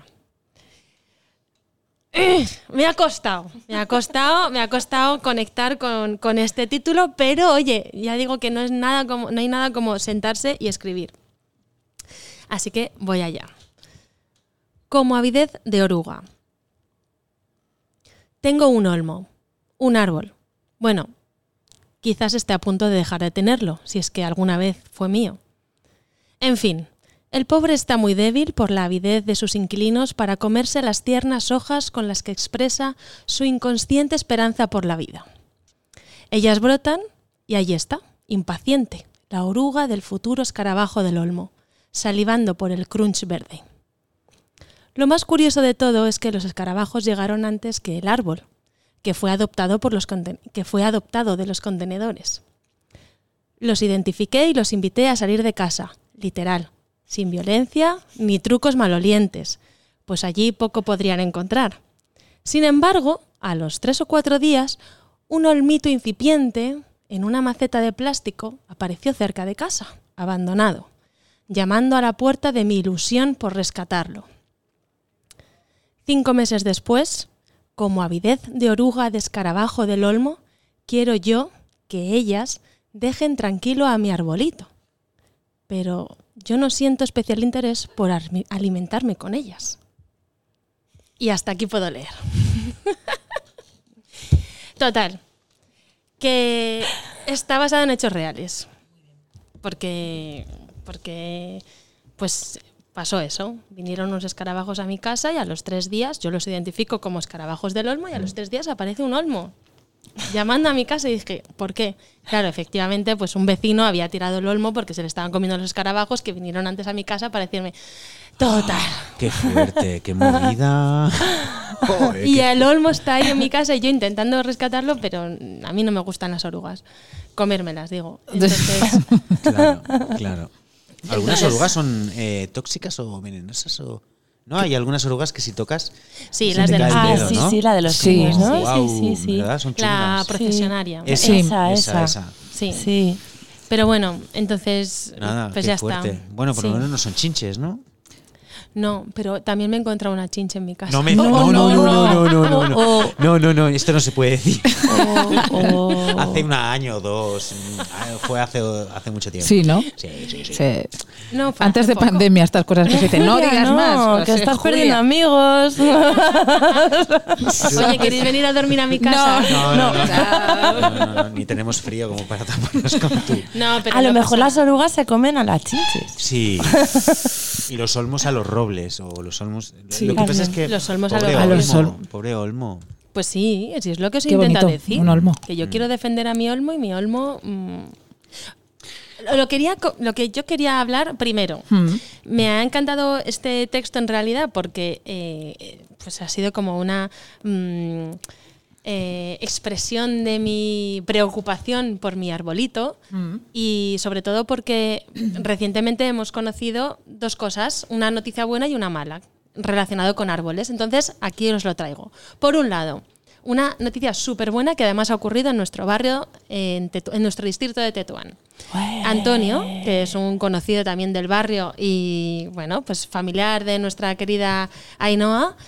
Me ha costado conectar con este título, pero oye, ya digo que no hay nada como sentarse y escribir. Así que voy allá. Como avidez de oruga. Tengo un olmo, un árbol. Bueno, quizás esté a punto de dejar de tenerlo, si es que alguna vez fue mío. En fin, el pobre está muy débil por la avidez de sus inquilinos para comerse las tiernas hojas con las que expresa su inconsciente esperanza por la vida. Ellas brotan y ahí está, impaciente, la oruga del futuro escarabajo del olmo, salivando por el crunch verde. Lo más curioso de todo es que los escarabajos llegaron antes que el árbol, que fue adoptado de los contenedores. Los identifiqué y los invité a salir de casa, literal, sin violencia ni trucos malolientes, pues allí poco podrían encontrar. Sin embargo, a los 3 o 4 días, un olmito incipiente, en una maceta de plástico, apareció cerca de casa, abandonado, llamando a la puerta de mi ilusión por rescatarlo. 5 meses después, como avidez de oruga de escarabajo del olmo, quiero yo que ellas dejen tranquilo a mi arbolito. Pero yo no siento especial interés por alimentarme con ellas. Y hasta aquí puedo leer. Total, que está basada en hechos reales. Porque pues pasó eso. Vinieron unos escarabajos a mi casa y a los 3 días, yo los identifico como escarabajos del olmo, y a los 3 días aparece un olmo llamando a mi casa y dije, ¿por qué? Claro, efectivamente, pues un vecino había tirado el olmo porque se le estaban comiendo los escarabajos que vinieron antes a mi casa para decirme, total. ¡Qué fuerte! ¡Qué movida! Joder, y el olmo está ahí en mi casa y yo intentando rescatarlo, pero a mí no me gustan las orugas. Comérmelas, digo. Entonces, Claro. ¿Algunas orugas son tóxicas o venenosas? ¿No? Hay algunas orugas que si tocas... Sí, se las te de cae los el dedo, ¿no? sí, la de los Sí, chinos, ¿no? Guau, Sí. ¿verdad? Son la chungas. procesionaria. Esa. Sí. Sí. Pero bueno, entonces, Nada, pues qué ya fuerte. está. Bueno, por lo Sí. menos no son chinches, ¿no? No, pero también me he encontrado una chinche en mi casa. No, esto no se puede decir. Hace un año o 2, fue hace mucho tiempo. Sí, ¿no? Sí. Sí. No, fue Antes hace de poco. pandemia, estas cosas que se dicen, no Julia, digas más. que Pues, estás Julia. perdiendo amigos. Oye, ¿queréis venir a dormir a mi casa? No, ni tenemos frío como para taparnos con tú. No, pero A lo no mejor pasa las orugas se comen a las chinches. Sí. Y los olmos a los robles, o los olmos... Sí. Lo que pasa es que... Los olmos a pobre los olmo, pobre olmo. Pues sí, si es lo que os Qué intenta bonito, decir. un olmo. Que yo quiero defender a mi olmo y mi olmo... Lo que yo quería hablar primero. Me ha encantado este texto en realidad porque pues ha sido como una expresión de mi preocupación por mi arbolito y sobre todo porque recientemente hemos conocido 2 cosas, una noticia buena y una mala relacionado con árboles. Entonces aquí os lo traigo. Por un lado, una noticia súper buena que además ha ocurrido en nuestro barrio, en nuestro distrito de Tetuán. Antonio, que es un conocido también del barrio y bueno, pues familiar de nuestra querida Ainhoa,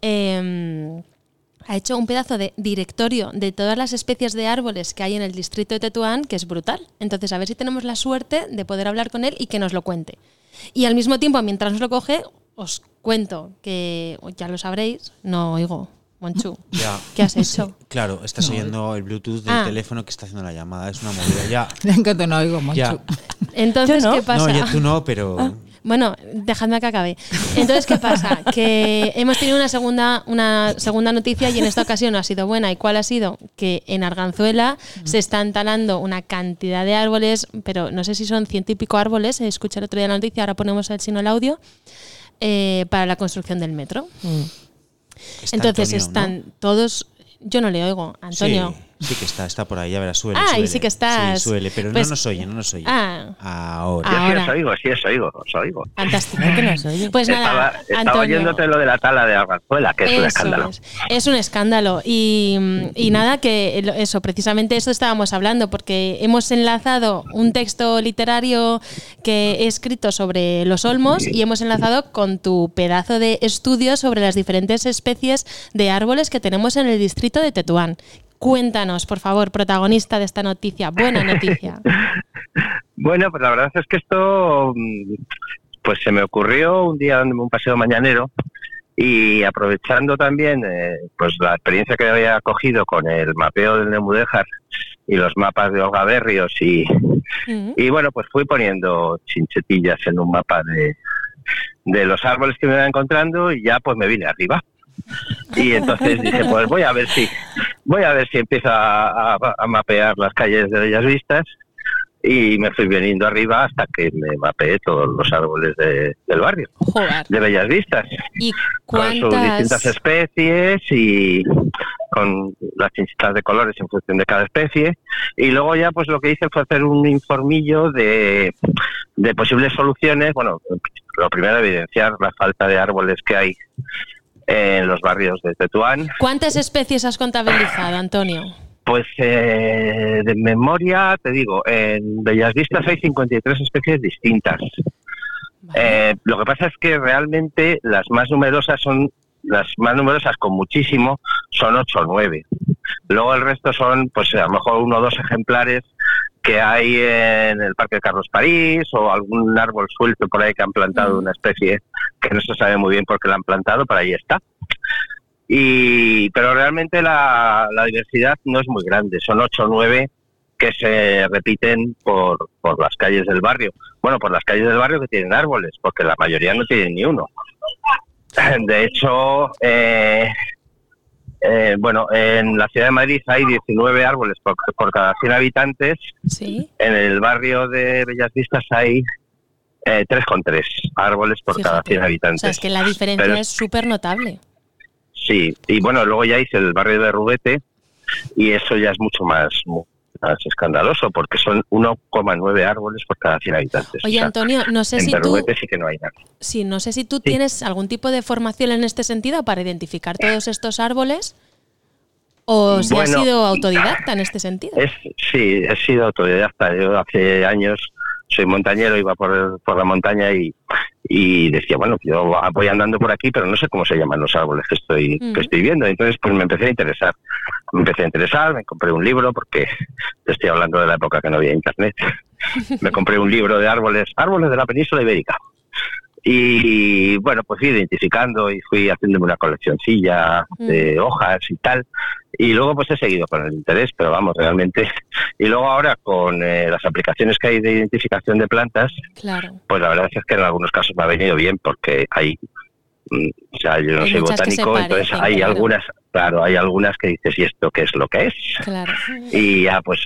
ha hecho un pedazo de directorio de todas las especies de árboles que hay en el distrito de Tetuán, que es brutal. Entonces, a ver si tenemos la suerte de poder hablar con él y que nos lo cuente. Y al mismo tiempo, mientras nos lo coge, os cuento que, ya lo sabréis, no oigo, Monchu. Ya. ¿Qué has hecho? Claro, estás oyendo el Bluetooth del teléfono que está haciendo la llamada. Es una movida. Ya. Me encanta, no oigo mucho. Ya. Entonces, Yo no. ¿qué pasa? No, tú no, pero... Bueno, dejadme que acabe. Entonces, ¿qué pasa? Que hemos tenido una segunda noticia y en esta ocasión ha sido buena. ¿Y cuál ha sido? Que en Arganzuela se están talando una cantidad de árboles, pero no sé si son 100 y pico árboles, escuché el otro día la noticia, ahora ponemos el audio, para la construcción del metro. Está Entonces Antonio, están ¿no? todos... Yo no le oigo. Antonio, Sí. Sí que está por ahí, ya verás, suele. Ah, y sí que estás. Sí, suele, pero Pues- no nos oye. Ah. Ahora. Sí, os oigo. Fantástico, que nos oye. Pues nada, Estaba Antonio. oyéndote lo de la tala de Arganzuela, que es un escándalo. Es un escándalo. Y nada, que eso, precisamente eso estábamos hablando, porque hemos enlazado un texto literario que he escrito sobre los olmos y hemos enlazado con tu pedazo de estudio sobre las diferentes especies de árboles que tenemos en el distrito de Tetuán. Cuéntanos, por favor, protagonista de esta noticia, buena noticia. Bueno, pues la verdad es que esto pues se me ocurrió un día dándome un paseo mañanero y aprovechando también pues la experiencia que había cogido con el mapeo del Neumudéjar y los mapas de Olga Berrios y bueno, pues fui poniendo chinchetillas en un mapa de los árboles que me iba encontrando y ya pues me vine arriba. Y entonces dije, pues voy a ver si empiezo a mapear las calles de Bellas Vistas, y me fui viniendo arriba hasta que me mapeé todos los árboles del barrio. Joder. De Bellas Vistas. ¿Y con sus distintas especies y con las chinchetas de colores en función de cada especie. Y luego ya pues lo que hice fue hacer un informillo de posibles soluciones. Bueno, lo primero, evidenciar la falta de árboles que hay en los barrios de Tetuán. ¿Cuántas especies has contabilizado, Antonio? Pues de memoria, te digo, en Bellas Vistas hay 53 especies distintas. Lo que pasa es que realmente las más numerosas con muchísimo son 8 o 9. Luego el resto son, pues a lo mejor 1 o 2 ejemplares que hay en el Parque Carlos París, o algún árbol suelto por ahí que han plantado una especie que no se sabe muy bien por qué la han plantado, pero ahí está. Pero realmente la diversidad no es muy grande, son 8 o 9 que se repiten por las calles del barrio. Bueno, por las calles del barrio que tienen árboles, porque la mayoría no tienen ni uno. De hecho, bueno, en la ciudad de Madrid hay 19 árboles por cada 100 habitantes. Sí. En el barrio de Bellas Vistas hay 3,3 árboles por cada 100 habitantes. O sea, es que la diferencia Pero es súper notable. sí, y bueno, luego ya hice el barrio de Rubete, y eso ya es mucho más escandaloso, porque son 1,9 árboles por cada 100 habitantes. Oye, o sea, Antonio, no sé en si tú... Rubete sí que no hay nada. Sí, no sé si tú tienes algún tipo de formación en este sentido para identificar todos estos árboles, o si has sido autodidacta en este sentido. Sí, he sido autodidacta. Yo hace años soy montañero, iba por la montaña y decía, bueno, yo voy andando por aquí, pero no sé cómo se llaman los árboles que estoy viendo. Entonces, pues me empecé a interesar. Me compré un libro, porque te estoy hablando de la época que no había internet. Me compré un libro de árboles de la península ibérica. Y bueno, pues fui identificando y fui haciéndome una coleccioncilla de hojas y tal. Y luego pues he seguido con el interés, pero vamos, realmente. Y luego ahora con las aplicaciones que hay de identificación de plantas, claro, pues la verdad es que en algunos casos me ha venido bien, porque hay, o sea, yo no hay soy muchas que se botánico, entonces parecen, hay claro. hay algunas que dices, ¿y esto qué es lo que es? Claro. Y ya pues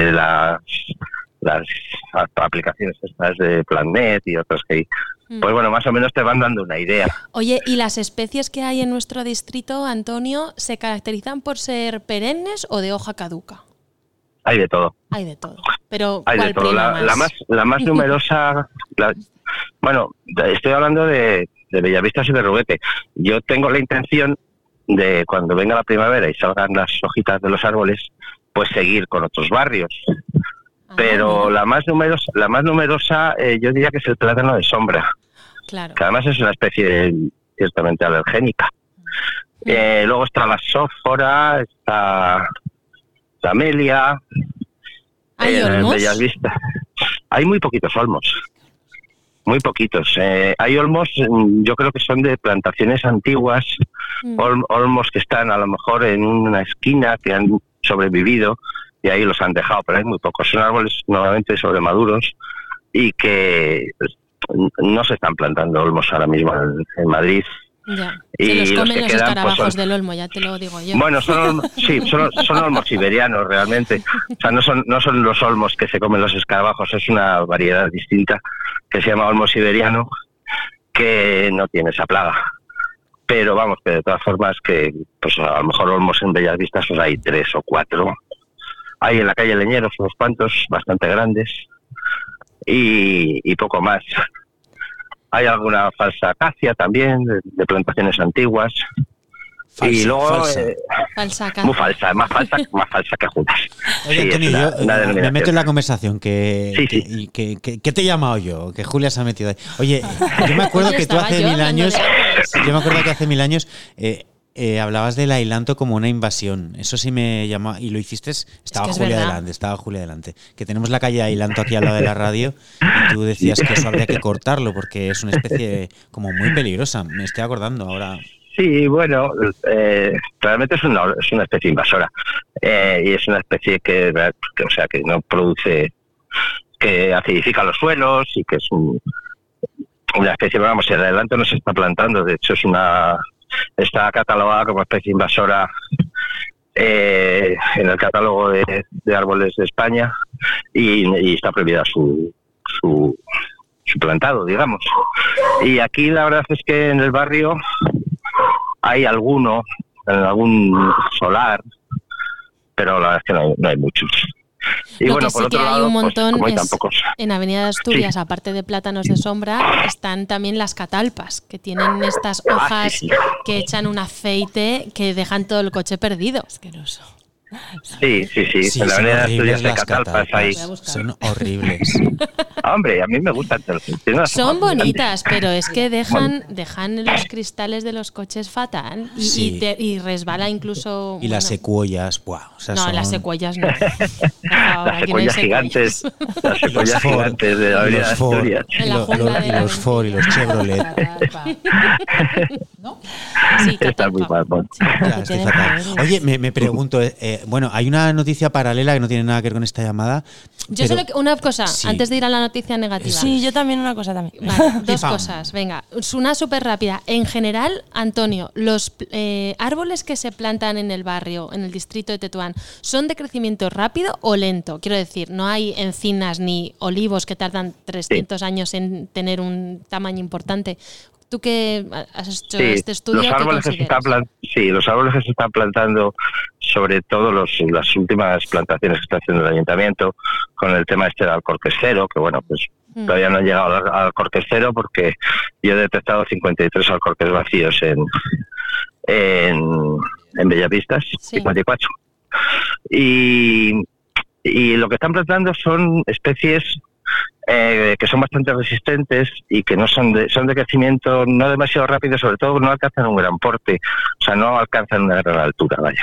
las aplicaciones estas de PlanNet y otras que hay, pues bueno, más o menos te van dando una idea. Oye, ¿y las especies que hay en nuestro distrito, Antonio, se caracterizan por ser perennes o de hoja caduca? Hay de todo. Hay de todo. Pero Hay ¿cuál de todo. prima más? La más numerosa, bueno, estoy hablando de Bellavista y de Rubete. Yo tengo la intención de, cuando venga la primavera y salgan las hojitas de los árboles, pues seguir con otros barrios. Pero la más numerosa yo diría que es el plátano de sombra, claro, que además es una especie ciertamente alergénica. Luego está la sófora, está la amelia. ¿Hay olmos? Bellas Vistas. Hay muy poquitos olmos, muy poquitos. Hay olmos, yo creo que son de plantaciones antiguas, olmos que están a lo mejor en una esquina, que han sobrevivido y ahí los han dejado, pero hay muy pocos. Son árboles normalmente sobremaduros y que no se están plantando olmos ahora mismo en Madrid. Ya. Y Se los comen los quedan, escarabajos pues, del olmo, ya te lo digo yo. Bueno, son olmos siberianos realmente. O sea, no son los olmos que se comen los escarabajos, es una variedad distinta que se llama olmo siberiano, que no tiene esa plaga. Pero vamos, que de todas formas que pues a lo mejor olmos en Bellas Vistas pues hay 3 o 4 Hay en la calle Leñeros unos cuantos, bastante grandes, y poco más. Hay alguna falsa acacia también, de plantaciones antiguas. Falsa, y luego Falsa muy falsa, más falsa que Judas. Oye, Sí, Antonio, es yo una me denominación. meto en la conversación. Sí. ¿Qué te he llamado yo? Que Julia se ha metido ahí. Oye, yo me acuerdo Oye, que tú estaba hace yo 1000 hablando años. de árboles. Yo me acuerdo que hace 1000 años hablabas del ailanto como una invasión. Eso sí me llamó. Y lo hiciste. Estaba que es Julia verdad. delante. Estaba Julia delante. Que tenemos la calle Ailanto aquí al lado de la radio. Y tú decías que eso habría que cortarlo porque es una especie como muy peligrosa. Me estoy acordando ahora. Sí, bueno, realmente es una especie invasora y es una especie que no produce, que acidifica los suelos y que es una especie, vamos, el adelanto no se está plantando, de hecho está catalogada como especie invasora en el catálogo de árboles de España y está prohibida su plantado, digamos. Y aquí la verdad es que en el barrio hay algún solar, pero la verdad es que no hay muchos. Y Lo bueno, que por sí que otro hay lado, un montón como hay es tan pocos. en Avenida de Asturias, Sí. aparte de plátanos de sombra, están también las catalpas, que tienen estas hojas sí. que echan un aceite que dejan todo el coche perdido. Asqueroso. Sí, Sí, en la son Avenida de horribles Asturias hay las catalpas ahí. Son horribles. Hombre, a mí me gustan. Son bonitas, pero es que dejan los cristales de los coches fatal y, Sí. y resbala incluso. Y las secuoyas, ¡buah! O sea, No, son... las secuellas no. Por favor, Las aquí no hay secuoyas gigantes, secuoyas. las secuoyas Ford, gigantes de la y Avenida de los Ford, Asturias. En la jungla de y la los Ford y los Chevrolet. Sí, Está muy catalpa. mal. Ya, estoy fatal. Oye, me pregunto, bueno, hay una noticia paralela que no tiene nada que ver con esta llamada. Yo pero- solo una cosa, Sí. antes de ir a la noticia negativa. Sí, yo también una cosa también. Vale, dos Pim, pam. cosas, venga. Una súper rápida. En general, Antonio, los árboles que se plantan en el barrio, en el distrito de Tetuán, ¿son de crecimiento rápido o lento? Quiero decir, no hay encinas ni olivos que tardan 300 años en tener un tamaño importante. Tú que has hecho este estudio, los ¿qué árboles que se consideras? los árboles que se están plantando, sobre todo las últimas plantaciones que está haciendo el ayuntamiento con el tema este del alcorque cero, que bueno, pues todavía no han llegado al alcorque cero porque yo he detectado 53 alcorques vacíos en Bellavistas, Sí. 54. Y lo que están plantando son especies que son bastante resistentes y que no son de crecimiento no demasiado rápido, sobre todo no alcanzan un gran porte, o sea, no alcanzan una gran altura, vaya.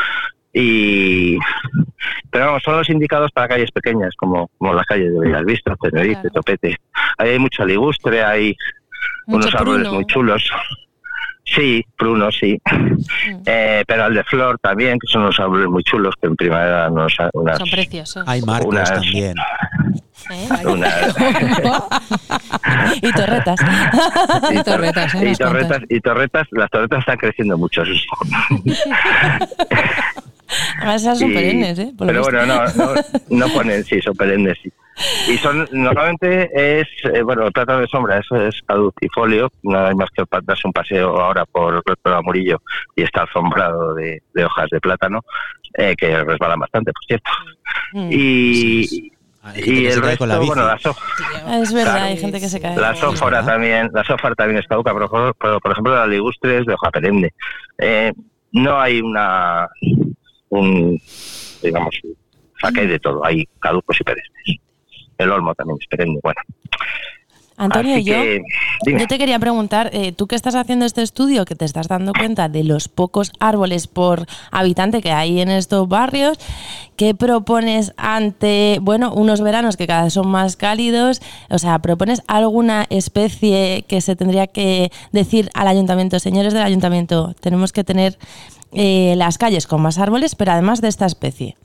Pero vamos, son los indicados para calles pequeñas, como las calles de Bellavista, Tenerife, Claro. Topete. Ahí hay mucha ligustre, hay Mucho unos árboles pruno. muy chulos. Sí, pruno, sí. Pero al de flor también, que son unos árboles muy chulos, que en primavera unas... Son preciosos. Hay marcos unas- también. ¿Eh? Y torretas. Y torretas, ¿eh? Nos cuentas. Las torretas están creciendo mucho. Además, esas son perennes, ¿eh? Por lo Pero visto. bueno, no ponen, sí, son perennes. Sí. Y normalmente es, el plátano de sombra, eso es caducifolio, no hay más que darse un paseo ahora por el Murillo y está alfombrado de hojas de plátano, que resbalan bastante, por cierto. Y Hay gente que se el cae con la resto, bici. bueno, Es verdad, Claro. hay gente que se cae. la sófora también es caduca, pero por ejemplo la ligustre es de hoja perenne. No hay digamos, que hay de todo, hay caducos y perennes. El olmo también es perenne, bueno. Antonio, Así que, dime. yo te quería preguntar, tú que estás haciendo este estudio, que te estás dando cuenta de los pocos árboles por habitante que hay en estos barrios, ¿qué propones ante, unos veranos que cada vez son más cálidos? O sea, ¿propones alguna especie que se tendría que decir al ayuntamiento, señores del ayuntamiento, tenemos que tener las calles con más árboles, pero además de esta especie?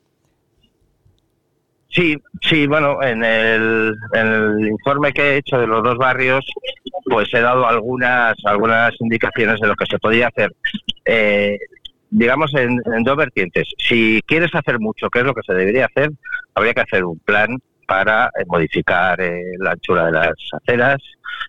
Sí, bueno, en el informe que he hecho de los dos barrios, pues he dado algunas indicaciones de lo que se podía hacer, digamos, en dos vertientes. Si quieres hacer mucho, ¿qué es lo que se debería hacer? Habría que hacer un plan para modificar la anchura de las aceras,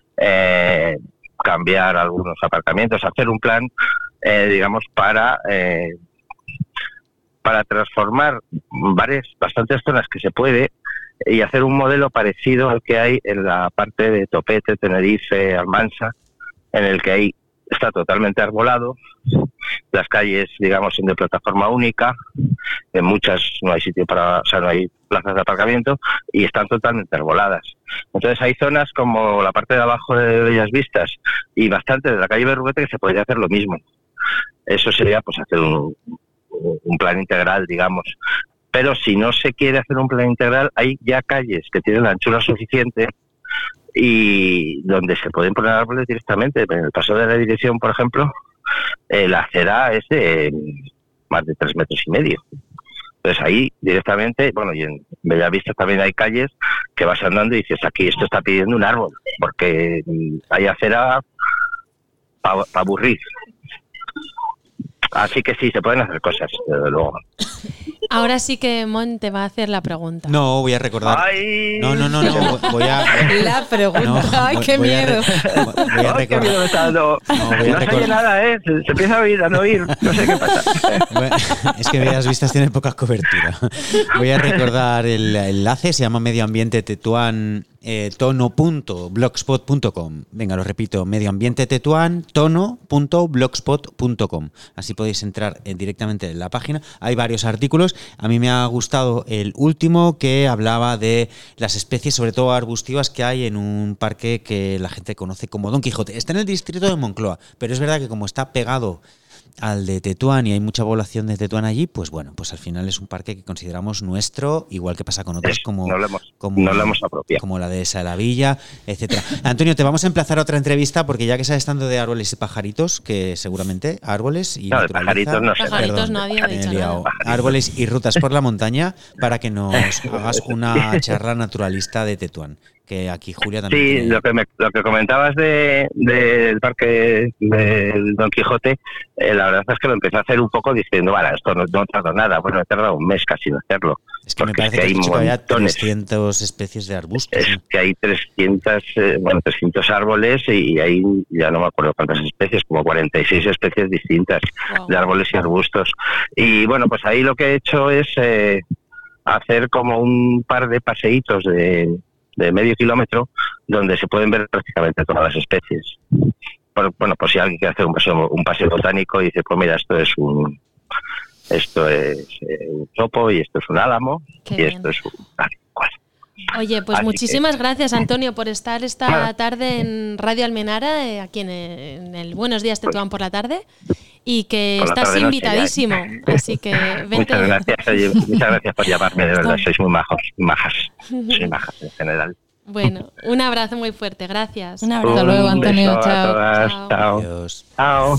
cambiar algunos aparcamientos, hacer un plan, digamos, para para transformar bastantes zonas que se puede y hacer un modelo parecido al que hay en la parte de Topete, Tenerife, Almansa, en el que está totalmente arbolado, las calles, digamos, son de plataforma única, en muchas no hay sitio no hay plazas de aparcamiento y están totalmente arboladas. Entonces hay zonas como la parte de abajo de Bellas Vistas y bastante de la calle Berruguete que se podría hacer lo mismo. Eso sería pues hacer un plan integral, digamos. Pero si no se quiere hacer un plan integral, hay ya calles que tienen la anchura suficiente y donde se pueden poner árboles directamente. En el paso de la dirección, por ejemplo, la acera es de más de 3,5 metros. Entonces ahí directamente, bueno, y en Bellavista también hay calles que vas andando y dices, aquí esto está pidiendo un árbol, porque hay acera para aburrir. Así que sí, se pueden hacer cosas, desde luego. Ahora sí que Mon te va a hacer la pregunta. No, voy a recordar. ¡Ay! No. Voy a. La pregunta. No, ¡Ay, qué miedo! Voy a ¡Ay, qué miedo me está dando! No, voy a No se oye recordar. nada, ¿eh? Se empieza a oír, a no oír. No sé qué pasa. Bueno, es que Bellas Vistas tiene poca cobertura. Voy a recordar el enlace, se llama Medio Ambiente Tetuán tono.blogspot.com. Venga, lo repito, Medio Ambiente Tetuán tono.blogspot.com. Así podéis entrar directamente en la página. Hay varios artículos. A mí me ha gustado el último que hablaba de las especies, sobre todo arbustivas, que hay en un parque que la gente conoce como Don Quijote. Está en el distrito de Moncloa, pero es verdad que como está pegado al de Tetuán y hay mucha población de Tetuán allí, pues bueno, pues al final es un parque que consideramos nuestro, igual que pasa con otros como no lo hemos apropiado, como la de Esa de la Villa, etcétera. Antonio, te vamos a emplazar a otra entrevista porque ya que estás estando de árboles y pajaritos, que seguramente árboles y no, de pajaritos no sé. Pajaritos no había dicho nada. Árboles y rutas por la montaña para que nos hagas una charla naturalista de Tetuán. Que aquí Julia también. Sí, tiene... lo que comentabas del parque del Don Quijote, la verdad es que lo empecé a hacer un poco diciendo, vale, esto no tardó nada, bueno, he tardado un mes casi en hacerlo. Es que me parece que hay ya 300 especies de arbustos. Es que hay 300 árboles y hay, ya no me acuerdo cuántas especies, como 46 especies distintas de árboles y arbustos. Y bueno, pues ahí lo que he hecho es hacer como un par de paseitos de medio kilómetro donde se pueden ver prácticamente todas las especies. Bueno, pues si alguien quiere hacer un paseo botánico y dice, pues mira, esto es un chopo y esto es un álamo. Qué y bien. esto es un tal cual. Oye, pues Así muchísimas que... gracias, Antonio, por estar esta tarde en Radio Almenara, aquí en el Buenos Días Tetuán por la tarde, y que Por la estás tarde, invitadísimo. Así que vente. Muchas gracias, oye, muchas gracias por llamarme, de verdad, sois muy majas. Sois majas en general. Bueno, un abrazo muy fuerte, gracias. Un abrazo. Hasta luego, Antonio. Beso a Chao. todas, chao. Adiós. Chao.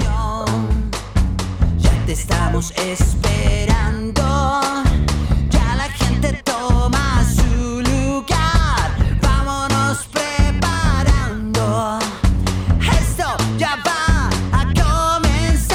Ya te estamos esperando. Ya la gente toma su lugar. Vámonos preparando. Esto ya va a comenzar.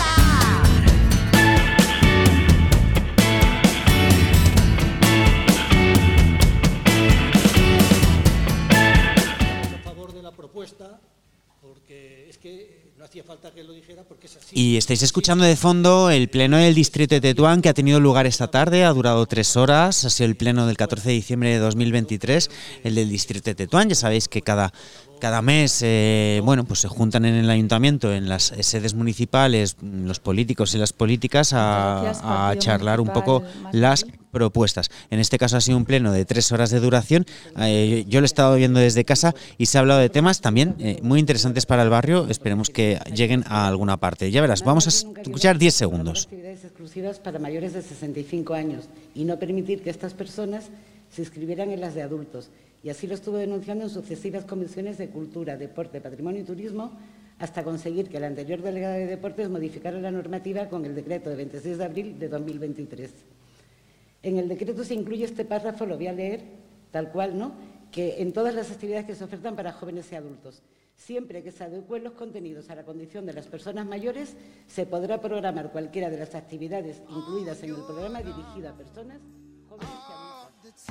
A favor de la propuesta, porque es que no hacía falta que lo dijera, porque es así. Y estáis escuchando de fondo el pleno del distrito de Tetuán que ha tenido lugar esta tarde, ha durado 3 horas, ha sido el pleno del 14 de diciembre de 2023, el del distrito de Tetuán. Ya sabéis que cada mes pues se juntan en el ayuntamiento, en las sedes municipales, los políticos y las políticas a charlar un poco las propuestas. En este caso ha sido un pleno de 3 horas de duración. Yo lo he estado viendo desde casa y se ha hablado de temas también muy interesantes para el barrio. Esperemos que lleguen a alguna parte. Ya verás, vamos a escuchar 10 segundos. Actividades exclusivas para mayores de 65 años y no permitir que estas personas se inscribieran en las de adultos. Y así lo estuvo denunciando en sucesivas comisiones de Cultura, Deporte, Patrimonio y Turismo, hasta conseguir que el anterior delegado de Deportes modificara la normativa con el decreto de 26 de abril de 2023. En el decreto se incluye este párrafo, lo voy a leer tal cual, ¿no?, que en todas las actividades que se ofertan para jóvenes y adultos, siempre que se adecúen los contenidos a la condición de las personas mayores, se podrá programar cualquiera de las actividades incluidas en el programa dirigido a personas jóvenes y adultos.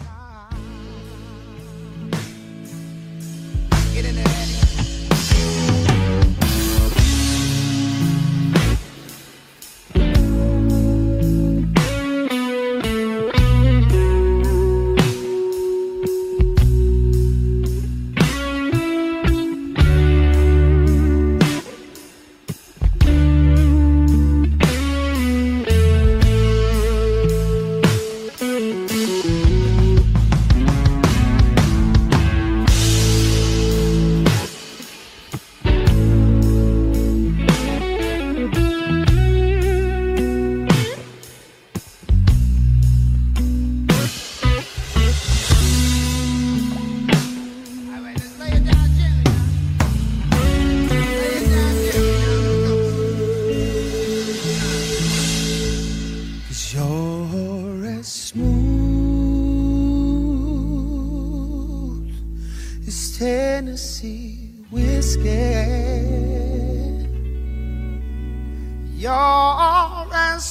Tennessee whiskey. You're as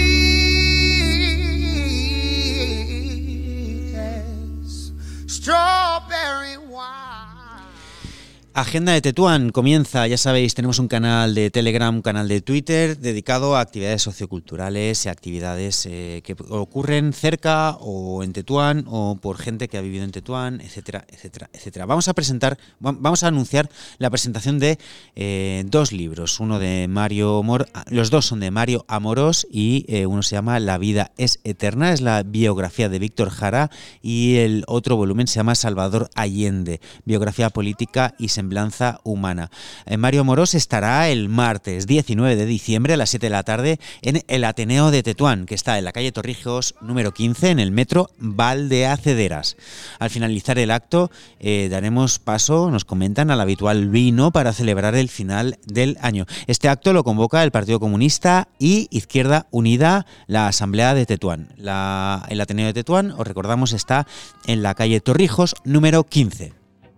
sweet as strawberry wine. Agenda de Tetuán comienza, ya sabéis, tenemos un canal de Telegram, un canal de Twitter dedicado a actividades socioculturales y actividades que ocurren cerca o en Tetuán o por gente que ha vivido en Tetuán, etcétera, etcétera, etcétera. Vamos a anunciar la presentación de dos libros, los dos son de Mario Amorós y uno se llama La vida es eterna, es la biografía de Víctor Jara, y el otro volumen se llama Salvador Allende, biografía política y semblanza humana. Mario Amorós estará el martes 19 de diciembre a las 7 de la tarde en el Ateneo de Tetuán, que está en la calle Torrijos número 15 en el metro Valdeacederas. Al finalizar el acto daremos paso, nos comentan, al habitual vino para celebrar el final del año. Este acto lo convoca el Partido Comunista y Izquierda Unida, la Asamblea de Tetuán. El Ateneo de Tetuán, os recordamos, está en la calle Torrijos número 15.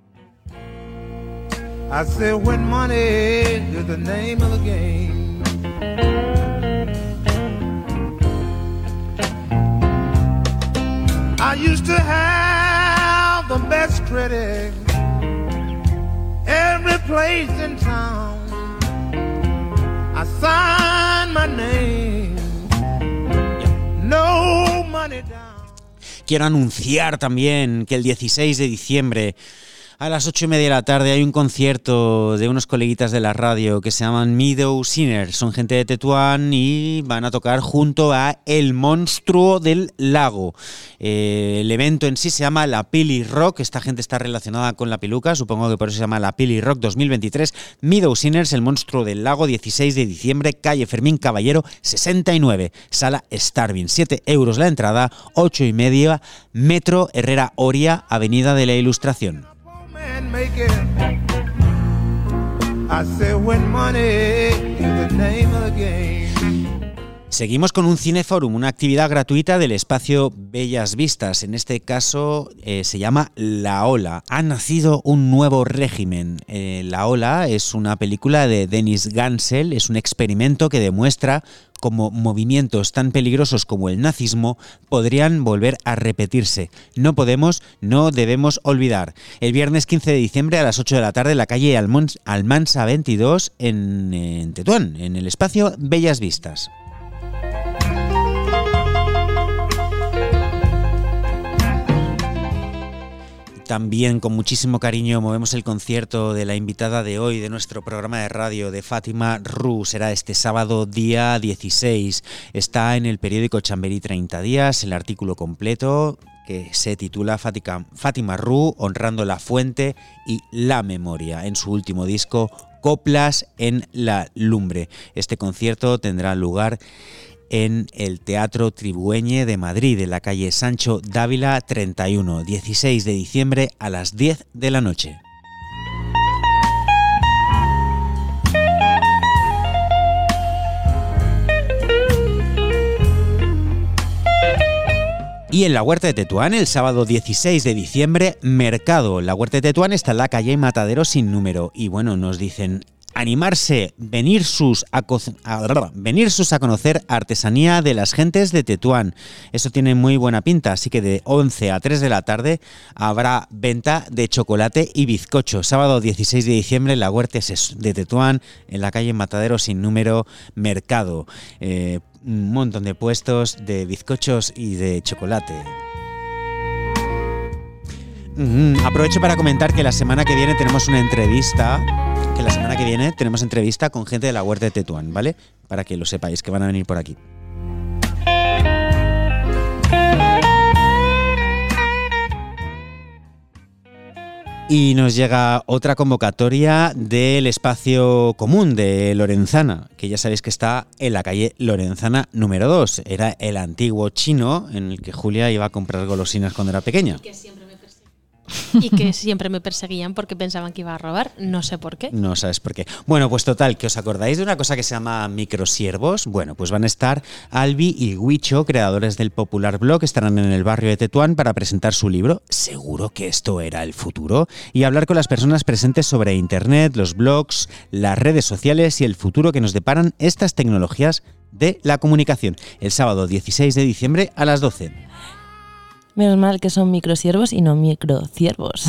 I said when money is the name of the game, I used to have the best critic every place in town. I signed my name, no money down. Quiero anunciar también que el 16 de diciembre a las 8:30 de la tarde hay un concierto de unos coleguitas de la radio que se llaman Meadow Sinners. Son gente de Tetuán y van a tocar junto a El Monstruo del Lago. El evento en sí se llama La Pili Rock. Esta gente está relacionada con la peluca, supongo que por eso se llama La Pili Rock 2023. Meadow Sinners, El Monstruo del Lago, 16 de diciembre, calle Fermín Caballero 69, sala Starvin. 7 euros la entrada, 8:30, metro Herrera Oria, avenida de la Ilustración. Seguimos con un cineforum, una actividad gratuita del espacio Bellas Vistas. En este caso se llama La Ola. Ha nacido un nuevo régimen. La Ola es una película de Denis Gansel, es un experimento que demuestra cómo movimientos tan peligrosos como el nazismo podrían volver a repetirse. No debemos olvidar. El viernes 15 de diciembre a las 8 de la tarde en la calle Almansa 22 en Tetuán, en el espacio Bellas Vistas. También con muchísimo cariño movemos el concierto de la invitada de hoy de nuestro programa de radio, de Fátima Ru. Será este sábado día 16. Está en el periódico Chamberí 30 días el artículo completo que se titula Fátima Ru, honrando la fuente y la memoria, en su último disco Coplas en la Lumbre. Este concierto tendrá lugar en el Teatro Tribueñe de Madrid, en la calle Sancho Dávila 31, 16 de diciembre a las 10 de la noche. Y en la Huerta de Tetuán, el sábado 16 de diciembre, mercado. La Huerta de Tetuán está en la calle Matadero sin número. Y bueno, nos dicen animarse, venir sus a conocer artesanía de las gentes de Tetuán. Eso tiene muy buena pinta, así que de 11 a 3 de la tarde habrá venta de chocolate y bizcocho. Sábado 16 de diciembre en la Huerta de Tetuán, en la calle Matadero sin número, mercado. Un montón de puestos de bizcochos y de chocolate. Aprovecho para comentar que la semana que viene tenemos una entrevista. Con gente de la Huerta de Tetuán, ¿vale? Para que lo sepáis, que van a venir por aquí. Y nos llega otra convocatoria del espacio común de Lorenzana, que ya sabéis que está en la calle Lorenzana número 2. Era el antiguo chino en el que Julia iba a comprar golosinas cuando era pequeña. Y que siempre me persigue. y que siempre me perseguían porque pensaban que iba a robar. No sé por qué. No sabes por qué. Bueno, pues total, que os acordáis de una cosa que se llama microsiervos. Bueno, pues van a estar Albi y Huicho, creadores del popular blog, estarán en el barrio de Tetuán para presentar su libro. Seguro que esto era el futuro. Y hablar con las personas presentes sobre Internet, los blogs, las redes sociales y el futuro que nos deparan estas tecnologías de la comunicación. El sábado 16 de diciembre a las 12. Menos mal que son microsiervos y no microciervos.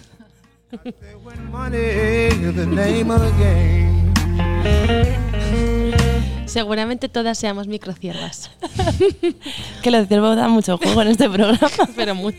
Seguramente todas seamos microciervas. Que los ciervos dan mucho juego en este programa. Pero mucho.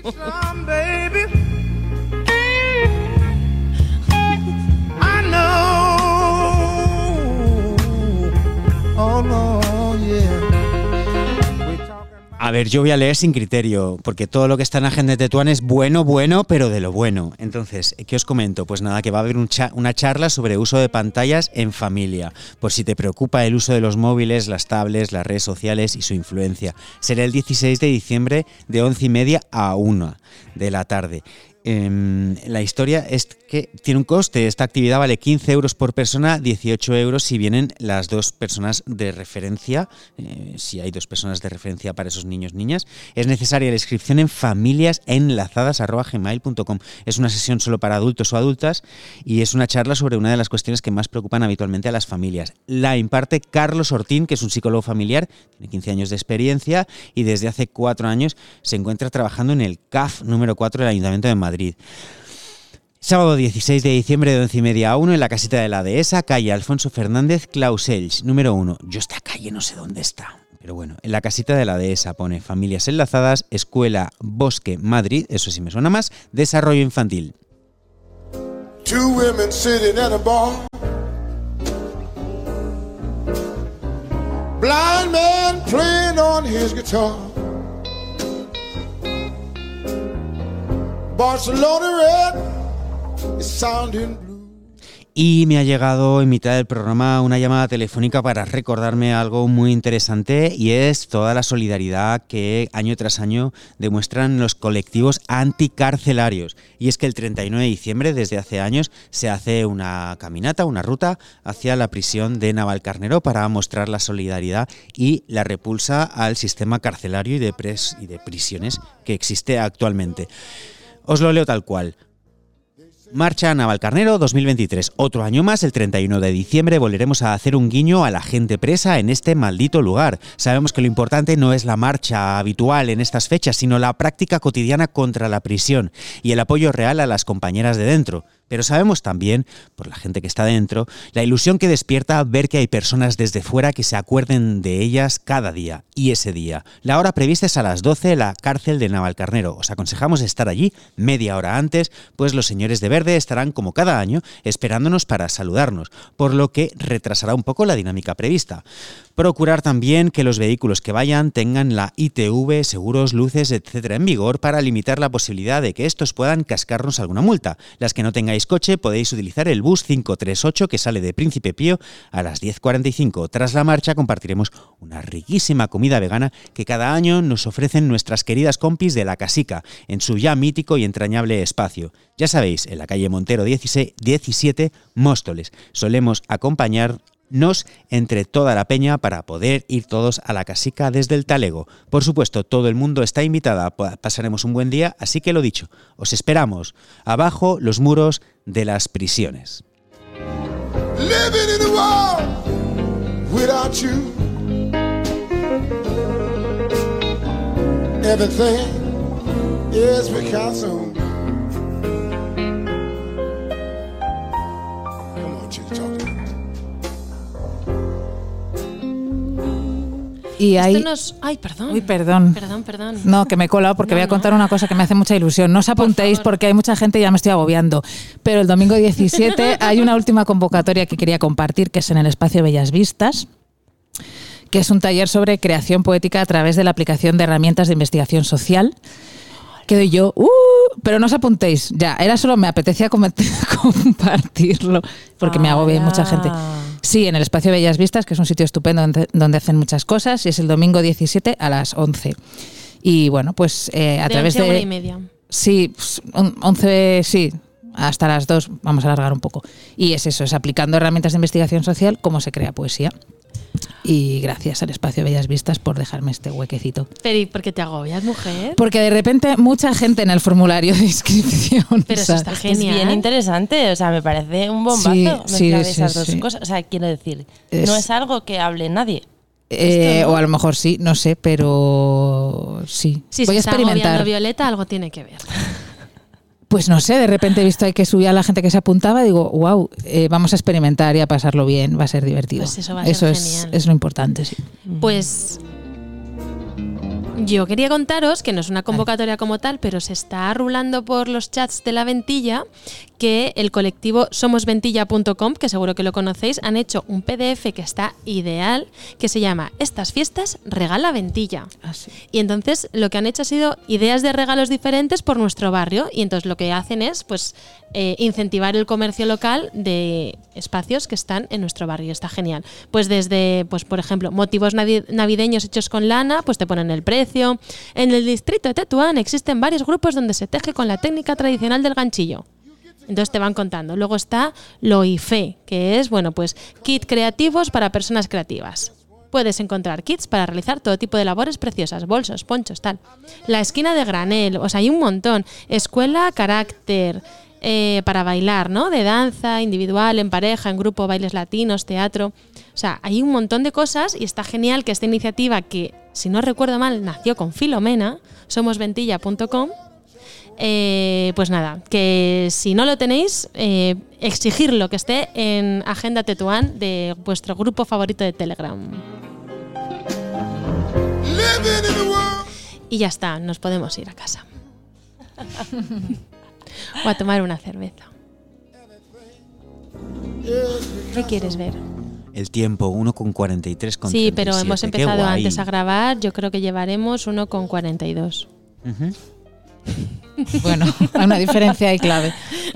A ver, yo voy a leer sin criterio, porque todo lo que está en Agenda de Tetuán es bueno, pero de lo bueno. Entonces, ¿qué os comento? Pues nada, que va a haber una charla sobre uso de pantallas en familia, por si te preocupa el uso de los móviles, las tablets, las redes sociales y su influencia. Será el 16 de diciembre de 11:30 a 1 de la tarde. La historia es que tiene un coste. Esta actividad vale 15 euros por persona, 18 euros si vienen las dos personas de referencia, si hay dos personas de referencia para esos niños-niñas. Es necesaria la inscripción en familiasenlazadas@gmail.com. Es una sesión solo para adultos o adultas y es una charla sobre una de las cuestiones que más preocupan habitualmente a las familias. La imparte Carlos Ortín, que es un psicólogo familiar, tiene 15 años de experiencia y desde hace 4 años se encuentra trabajando en el CAF número 4 del Ayuntamiento de Madrid. Sábado 16 de diciembre de 11:30 a 1 en la casita de la Dehesa, calle Alfonso Fernández Clausells, número 1. Yo esta calle no sé dónde está, pero bueno, en la casita de la Dehesa pone Familias Enlazadas, Escuela Bosque Madrid, eso sí me suena más, Desarrollo Infantil. Two women sitting at a bar. Blind man playing on his guitar. Barcelona red is sounding blue. Y me ha llegado en mitad del programa una llamada telefónica para recordarme algo muy interesante, y es toda la solidaridad que año tras año demuestran los colectivos anticarcelarios. Y es que el 31 de diciembre, desde hace años, se hace una caminata, una ruta hacia la prisión de Navalcarnero para mostrar la solidaridad y la repulsa al sistema carcelario y de prisiones que existe actualmente. Os lo leo tal cual. Marcha Navalcarnero 2023. Otro año más, el 31 de diciembre, volveremos a hacer un guiño a la gente presa en este maldito lugar. Sabemos que lo importante no es la marcha habitual en estas fechas, sino la práctica cotidiana contra la prisión y el apoyo real a las compañeras de dentro. Pero sabemos también, por la gente que está dentro, la ilusión que despierta ver que hay personas desde fuera que se acuerden de ellas cada día. Y ese día, la hora prevista es a las 12 en la cárcel de Navalcarnero. Os aconsejamos estar allí media hora antes, pues los señores de verde estarán como cada año esperándonos para saludarnos, por lo que retrasará un poco la dinámica prevista. Procurar también que los vehículos que vayan tengan la ITV, seguros, luces, etcétera en vigor para limitar la posibilidad de que estos puedan cascarnos alguna multa. Las que no tengáis coche podéis utilizar el bus 538 que sale de Príncipe Pío a las 10:45. Tras la marcha compartiremos una riquísima comida vegana que cada año nos ofrecen nuestras queridas compis de La Casica en su ya mítico y entrañable espacio. Ya sabéis, en la calle Montero 17, Móstoles. Solemos acompañarnos entre toda la peña para poder ir todos a La Casica desde el Talego. Por supuesto, todo el mundo está invitada, pasaremos un buen día, así que lo dicho, os esperamos. Abajo los muros de las prisiones. Living in a world without you. Everything is because of. Come on, chick, talk to me. Y ahí... Ay, perdón. Uy, perdón. Perdón. No, que me he colado porque voy a contar una cosa que me hace mucha ilusión. No os apuntéis porque hay mucha gente y ya me estoy agobiando. Pero el domingo 17 hay una última convocatoria que quería compartir, que es en el Espacio Bellas Vistas, que es un taller sobre creación poética a través de la aplicación de herramientas de investigación social. Que doy yo, pero no os apuntéis. Ya, era solo, me apetecía compartirlo porque me agobia mucha gente. Sí, en el Espacio Bellas Vistas, que es un sitio estupendo donde hacen muchas cosas, y es el domingo 17 a las 11. Y bueno, pues a través de... 11 a 1:30. Sí, 11, sí, hasta las 2, vamos a alargar un poco. Y es eso, es aplicando herramientas de investigación social cómo se crea poesía. Y gracias al Espacio Bellas Vistas por dejarme este huequecito. Pero ¿y por qué te agobias, mujer? Porque de repente mucha gente en el formulario de inscripción. Pero eso está genial. Es bien interesante, o sea, me parece un bombazo mezclar esas dos cosas. O sea, quiero decir, no es algo que hable nadie. O a lo mejor sí, no sé, pero sí. Si voy a se experimentar. Está agobiando Violeta, algo tiene que ver. Pues no sé, de repente he visto ahí que subía la gente que se apuntaba, digo, wow, vamos a experimentar y a pasarlo bien, va a ser divertido. Pues eso va a ser genial. Es lo importante, sí. Pues yo quería contaros que no es una convocatoria como tal, pero se está rulando por los chats de la Ventilla que el colectivo somosventilla.com, que seguro que lo conocéis, han hecho un PDF que está ideal, que se llama Estas fiestas regala Ventilla. Sí. Y entonces lo que han hecho ha sido ideas de regalos diferentes por nuestro barrio, y entonces lo que hacen es pues incentivar el comercio local de espacios que están en nuestro barrio. Está genial. Pues desde, pues por ejemplo, motivos navideños hechos con lana, pues te ponen el precio. En el distrito de Tetuán existen varios grupos donde se teje con la técnica tradicional del ganchillo. Entonces te van contando. Luego está Loife, que es, bueno, pues kit creativos para personas creativas. Puedes encontrar kits para realizar todo tipo de labores preciosas, bolsos, ponchos, tal. La esquina de granel, o sea, hay un montón. Escuela carácter, para bailar, ¿no? De danza, individual, en pareja, en grupo, bailes latinos, teatro. O sea, hay un montón de cosas y está genial que esta iniciativa, que si no recuerdo mal nació con Filomena, somosventilla.com, pues nada, que si no lo tenéis, exigirlo, que esté en Agenda Tetuán de vuestro grupo favorito de Telegram. Y ya está, nos podemos ir a casa. O a tomar una cerveza. ¿Qué quieres ver? El tiempo, 1:43. Sí, pero hemos empezado antes a grabar. Yo creo que llevaremos 1:42. Bueno, hay una diferencia ahí clave.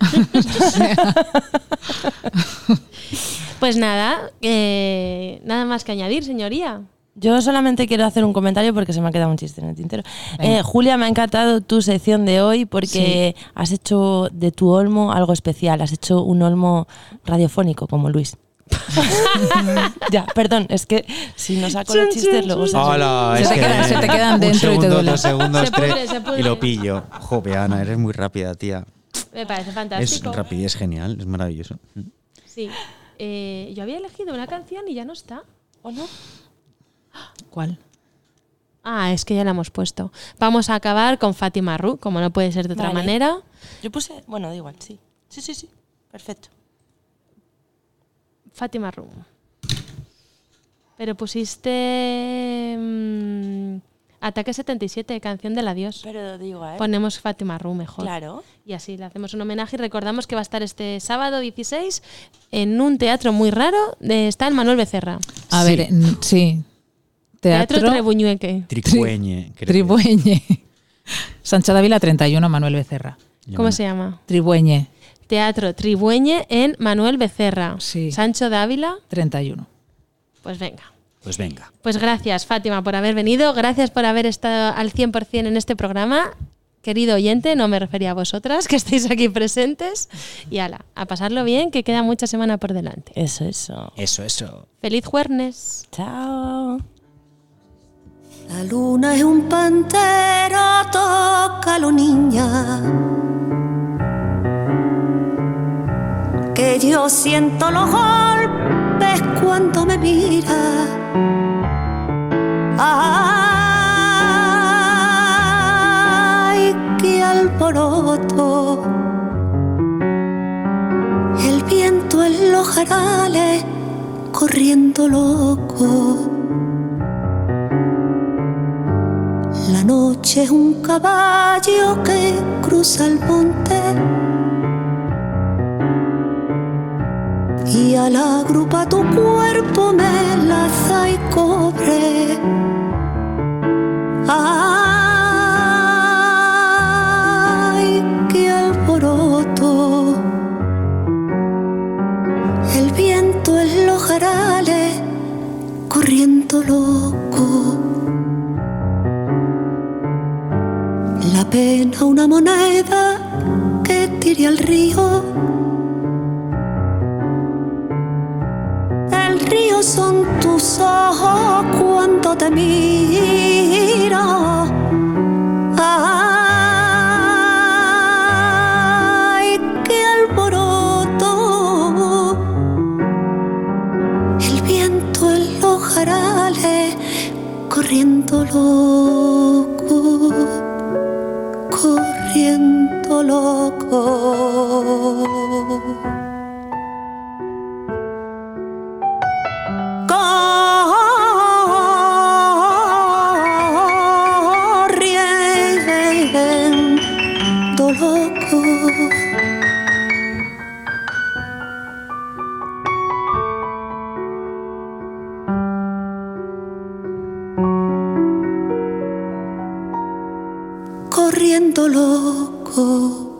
Pues nada, nada más que añadir, señoría. Yo solamente quiero hacer un comentario porque se me ha quedado un chiste en el tintero. Julia, me ha encantado tu sección de hoy porque has hecho de tu olmo algo especial. Has hecho un olmo radiofónico como Luis. Ya, perdón, es que si no saco los chistes luego se te quedan dentro segundo, y te duele. 2 segundos, Se pudre, 3 se pudre. y lo pillo. Joder, Ana, eres muy rápida, tía. Me parece Es fantástico. rápido, es genial, es maravilloso. Sí. Yo había elegido una canción y ya no está, ¿o no? ¿Cuál? Ah, es que ya la hemos puesto. Vamos a acabar con Fátima Ru, como no puede ser de otra manera. Yo puse, bueno, da igual, sí. Sí, perfecto. Fátima Ru. Pero pusiste Ataque 77, canción del adiós. Pero digo, Ponemos Fátima Ru mejor. Claro. Y así le hacemos un homenaje y recordamos que va a estar este sábado 16 en un teatro muy raro. Está el Manuel Becerra. A ver, sí. Teatro Trebuñueque. Tricueñe. Tribueñe. Sancho Dávila 31, Manuel Becerra. ¿Cómo se llama? Tribueñe. Teatro Tribueñe en Manuel Becerra. Sí. Sancho Dávila 31. Pues venga. Pues venga. Pues gracias, Fátima, por haber venido. Gracias por haber estado al 100% en este programa. Querido oyente, no me refería a vosotras, que estáis aquí presentes. Y ala, a pasarlo bien, que queda mucha semana por delante. Eso. ¡Feliz jueves! Chao. La luna es un pantero, tócalo, niña, que yo siento los golpes cuando me mira. Ay, qué alboroto, el viento en los jarales corriendo loco. La noche es un caballo que cruza el monte y a la grupa tu cuerpo me laza y cobre. Ay, qué alboroto, el viento en los jarales corriendo loco. La pena una una moneda que tire al río. El río son tus ojos cuando te miro. Ay, qué alboroto. El viento en los jarales corriendo loco, corriendo loco. Corriendo loco. Corriendo loco.